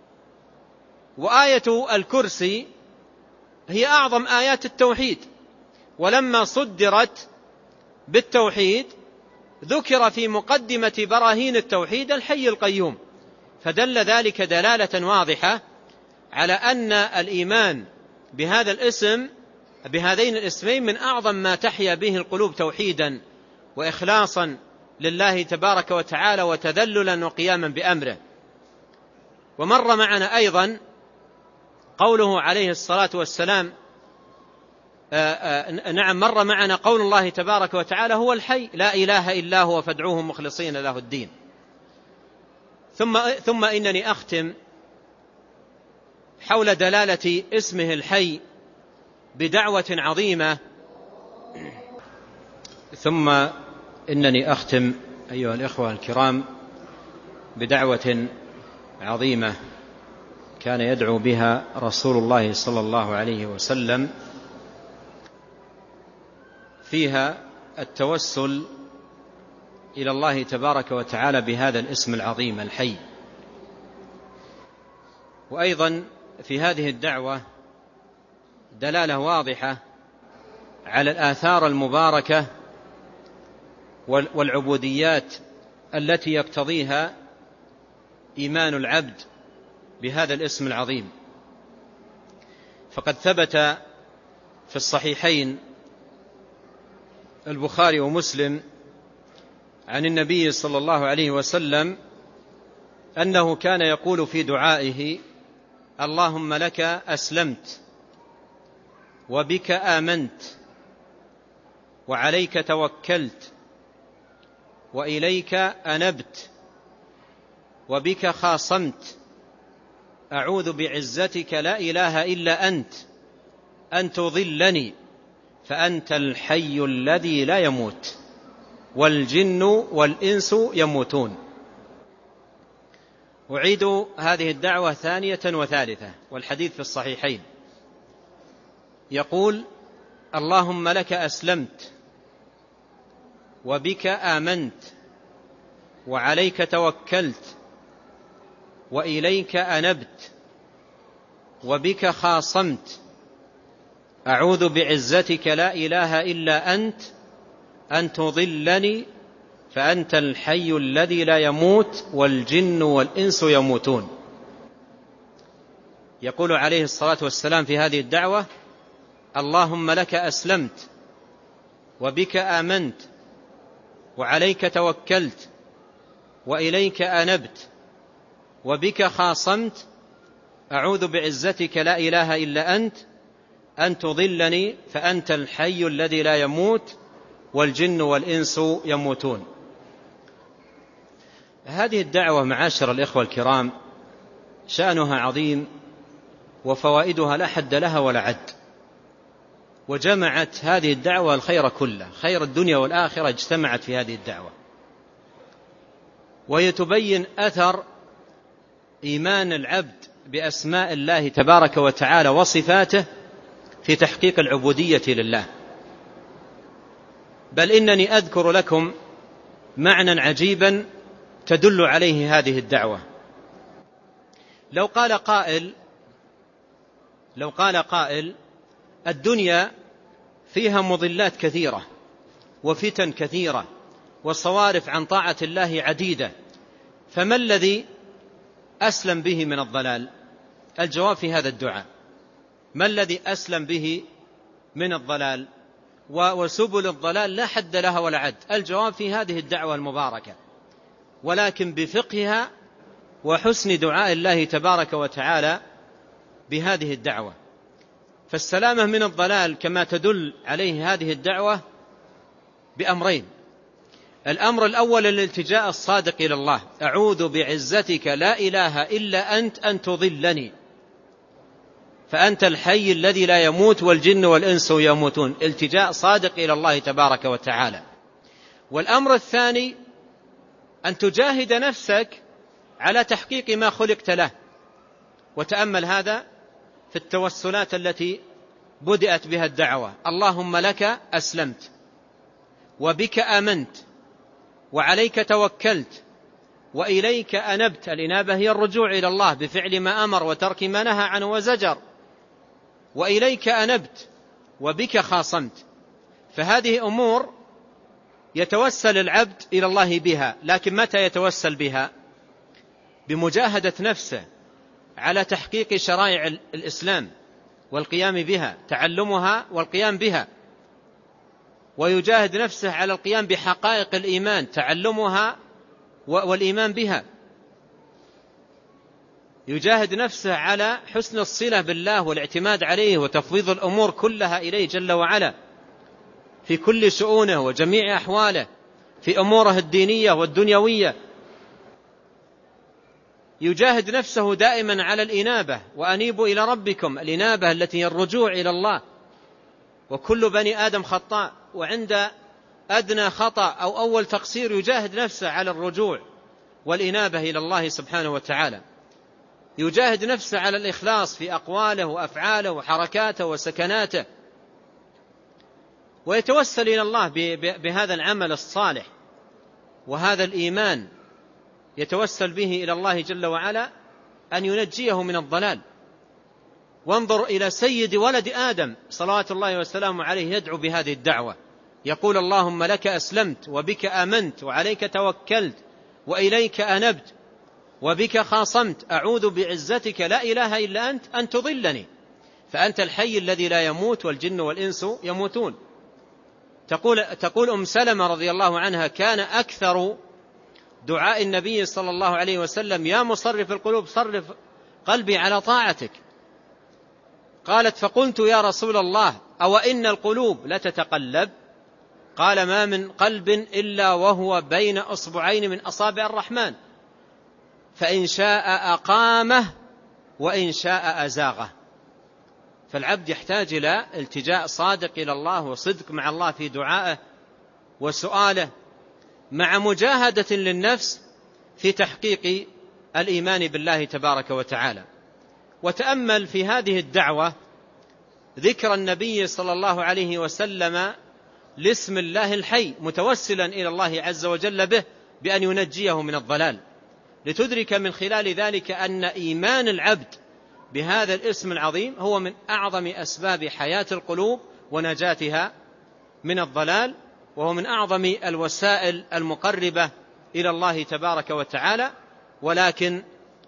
Speaker 1: وآية الكرسي هي أعظم آيات التوحيد، ولما صدرت بالتوحيد ذكر في مقدمة براهين التوحيد الحي القيوم، فدل ذلك دلالة واضحة على أن الإيمان بهذا الاسم بهذين الاسمين من أعظم ما تحيا به القلوب توحيدا وإخلاصا لله تبارك وتعالى وتذللا وقياما بأمره. ومر معنا أيضا قوله عليه الصلاة والسلام آآ آآ نعم مر معنا قول الله تبارك وتعالى: هو الحي لا إله إلا هو فادعوه مخلصين له الدين. ثم, ثم إنني أختم حول دلالة اسمه الحي بدعوة عظيمة ثم إنني أختم أيها الإخوة الكرام بدعوة عظيمة كان يدعو بها رسول الله صلى الله عليه وسلم، فيها التوسل إلى الله تبارك وتعالى بهذا الاسم العظيم الحي. وأيضا في هذه الدعوة دلالة واضحة على الآثار المباركة والعبوديات التي يقتضيها إيمان العبد بهذا الاسم العظيم. فقد ثبت في الصحيحين البخاري ومسلم عن النبي صلى الله عليه وسلم أنه كان يقول في دعائه: اللهم لك أسلمت وبك آمنت وعليك توكلت وإليك أنبت وبك خاصمت، أعوذ بعزتك لا إله إلا أنت أن تضلني فأنت الحي الذي لا يموت والجن والإنس يموتون. أعيد هذه الدعوة ثانية وثالثة والحديث في الصحيحين. يقول: اللهم لك أسلمت وبك آمنت وعليك توكلت وإليك أنبت وبك خاصمت، أعوذ بعزتك لا إله إلا أنت أن تضلني فأنت الحي الذي لا يموت والجن والإنس يموتون. يقول عليه الصلاة والسلام في هذه الدعوة: اللهم لك أسلمت وبك آمنت وعليك توكلت وإليك أنبت وبك خاصمت، أعوذ بعزتك لا إله إلا أنت أن تضلني فأنت الحي الذي لا يموت والجن والإنس يموتون. هذه الدعوة معاشر الإخوة الكرام شأنها عظيم وفوائدها لا حد لها ولا عد، وجمعت هذه الدعوة الخير كله، خير الدنيا والآخرة اجتمعت في هذه الدعوة، وهي تبين أثر إيمان العبد بأسماء الله تبارك وتعالى وصفاته في تحقيق العبودية لله. بل إنني أذكر لكم معنى عجيبا تدل عليه هذه الدعوة. لو قال قائل لو قال قائل الدنيا فيها مضلات كثيرة وفتن كثيرة وصوارف عن طاعة الله عديدة، فما الذي أسلم به من الضلال؟ الجواب في هذا الدعاء: ما الذي أسلم به من الضلال؟ وسبل الضلال لا حد لها ولا عد. الجواب في هذه الدعوة المباركة، ولكن بفقهها وحسن دعاء الله تبارك وتعالى بهذه الدعوة. فالسلامة من الضلال كما تدل عليه هذه الدعوة بأمرين: الأمر الأول الالتجاء الصادق إلى الله: أعوذ بعزتك لا إله إلا أنت أن تضلني فأنت الحي الذي لا يموت والجن والإنس يموتون. التجاء صادق إلى الله تبارك وتعالى. والأمر الثاني أن تجاهد نفسك على تحقيق ما خلقت له. وتأمل هذا في التوسلات التي بدأت بها الدعوة: اللهم لك أسلمت وبك آمنت وعليك توكلت وإليك أنبت. الإنابة هي الرجوع إلى الله بفعل ما أمر وترك ما نهى عنه وزجر. وإليك أنبت وبك خاصمت. فهذه أمور يتوسل العبد إلى الله بها، لكن متى يتوسل بها؟ بمجاهدة نفسه على تحقيق شرائع الإسلام والقيام بها، تعلمها والقيام بها، ويجاهد نفسه على القيام بحقائق الإيمان، تعلمها والإيمان بها، يجاهد نفسه على حسن الصلة بالله والاعتماد عليه وتفويض الأمور كلها إليه جل وعلا في كل شؤونه وجميع أحواله، في أموره الدينية والدنيوية. يجاهد نفسه دائما على الإنابة: وأنيبوا إلى ربكم، الإنابة التي هي الرجوع إلى الله. وكل بني آدم خطاء، وعند أدنى خطأ أو أول تقصير يجاهد نفسه على الرجوع والإنابة إلى الله سبحانه وتعالى. يجاهد نفسه على الإخلاص في أقواله وأفعاله وحركاته وسكناته، ويتوسل إلى الله بهذا العمل الصالح وهذا الإيمان، يتوسل به إلى الله جل وعلا أن ينجيه من الضلال. وانظر إلى سيد ولد آدم صلوات الله وسلامه عليه يدعو بهذه الدعوة، يقول: اللهم لك أسلمت وبك آمنت وعليك توكلت وإليك أنبت وبك خاصمت، أعوذ بعزتك لا إله إلا أنت أن تضلني فأنت الحي الذي لا يموت والجن والإنس يموتون. تقول, تقول أم سلمة رضي الله عنها: كان أكثر دعاء النبي صلى الله عليه وسلم: يا مصرف القلوب صرف قلبي على طاعتك. قالت: فقلت يا رسول الله أو إن القلوب لتتقلب؟ قال: ما من قلب إلا وهو بين أصبعين من أصابع الرحمن، فإن شاء أقامه وإن شاء أزاغه. فالعبد يحتاج إلى التجاء صادق إلى الله وصدق مع الله في دعائه وسؤاله، مع مجاهدة للنفس في تحقيق الإيمان بالله تبارك وتعالى. وتأمل في هذه الدعوة ذكر النبي صلى الله عليه وسلم لاسم الله الحي، متوسلا إلى الله عز وجل به بأن ينجيه من الضلال، لتدرك من خلال ذلك أن إيمان العبد بهذا الاسم العظيم هو من أعظم أسباب حياة القلوب ونجاتها من الضلال، وهو من أعظم الوسائل المقربة إلى الله تبارك وتعالى. ولكن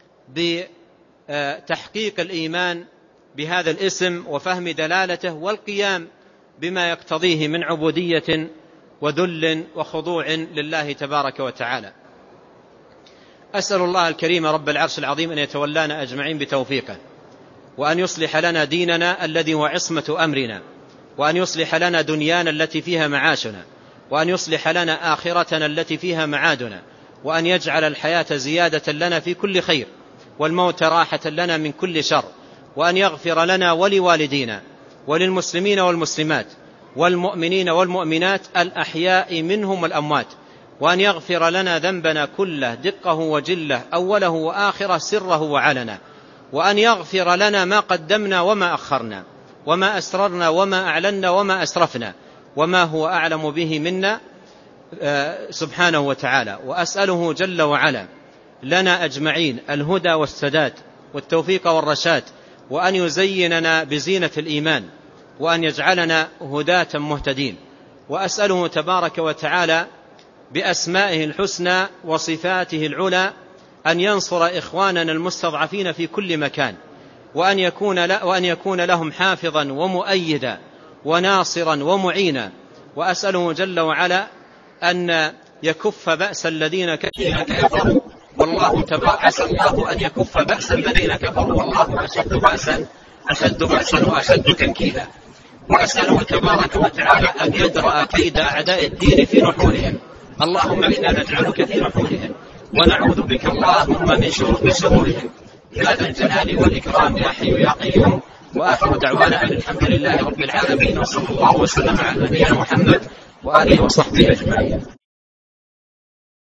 Speaker 1: بتحقيق الإيمان بهذا الاسم وفهم دلالته والقيام بما يقتضيه من عبودية وذل وخضوع لله تبارك وتعالى. أسأل الله الكريم رب العرش العظيم أن يتولانا أجمعين بتوفيقه، وأن يصلح لنا ديننا الذي هو عصمة أمرنا، وأن يصلح لنا دنيانا التي فيها معاشنا، وأن يصلح لنا آخرتنا التي فيها معادنا، وأن يجعل الحياة زيادة لنا في كل خير والموت راحة لنا من كل شر، وأن يغفر لنا ولوالدينا وللمسلمين والمسلمات والمؤمنين والمؤمنات الأحياء منهم والأموات، وأن يغفر لنا ذنبنا كله دقه وجله أوله وآخره سره وعلنا، وأن يغفر لنا ما قدمنا وما أخرنا وما أسررنا وما أعلنا وما أسرفنا وما هو أعلم به منا سبحانه وتعالى. وأسأله جل وعلا لنا أجمعين الهدى والسداد والتوفيق والرشاد، وأن يزيننا بزينة الإيمان، وأن يجعلنا هداة مهتدين. وأسأله تبارك وتعالى بأسمائه الحسنى وصفاته العلى أن ينصر إخواننا المستضعفين في كل مكان، وأن يكون, وأن يكون لهم حافظا ومؤيدا وناصرا ومعينا. وأسأله جل وعلا أن يكف بأس الذين كفروا والله تبارك أسأل الله أن يكف بأس الذين كفروا والله أشد بأسا أشد بأسا وأشد تنكيلا. وأسأله تبارك وتعالى أن يدرأ كيد أعداء الدين في نحورهم، اللهم إنا نجعلك في نحورهم ونعوذ بك اللهم من شرورهم يا ذا الجلال والإكرام يا حي يا قيوم. وآخر دعوانا أن الحمد لله رب العالمين، وصلى الله وسلم على نبينا محمد وآله وصحبه أجمعين.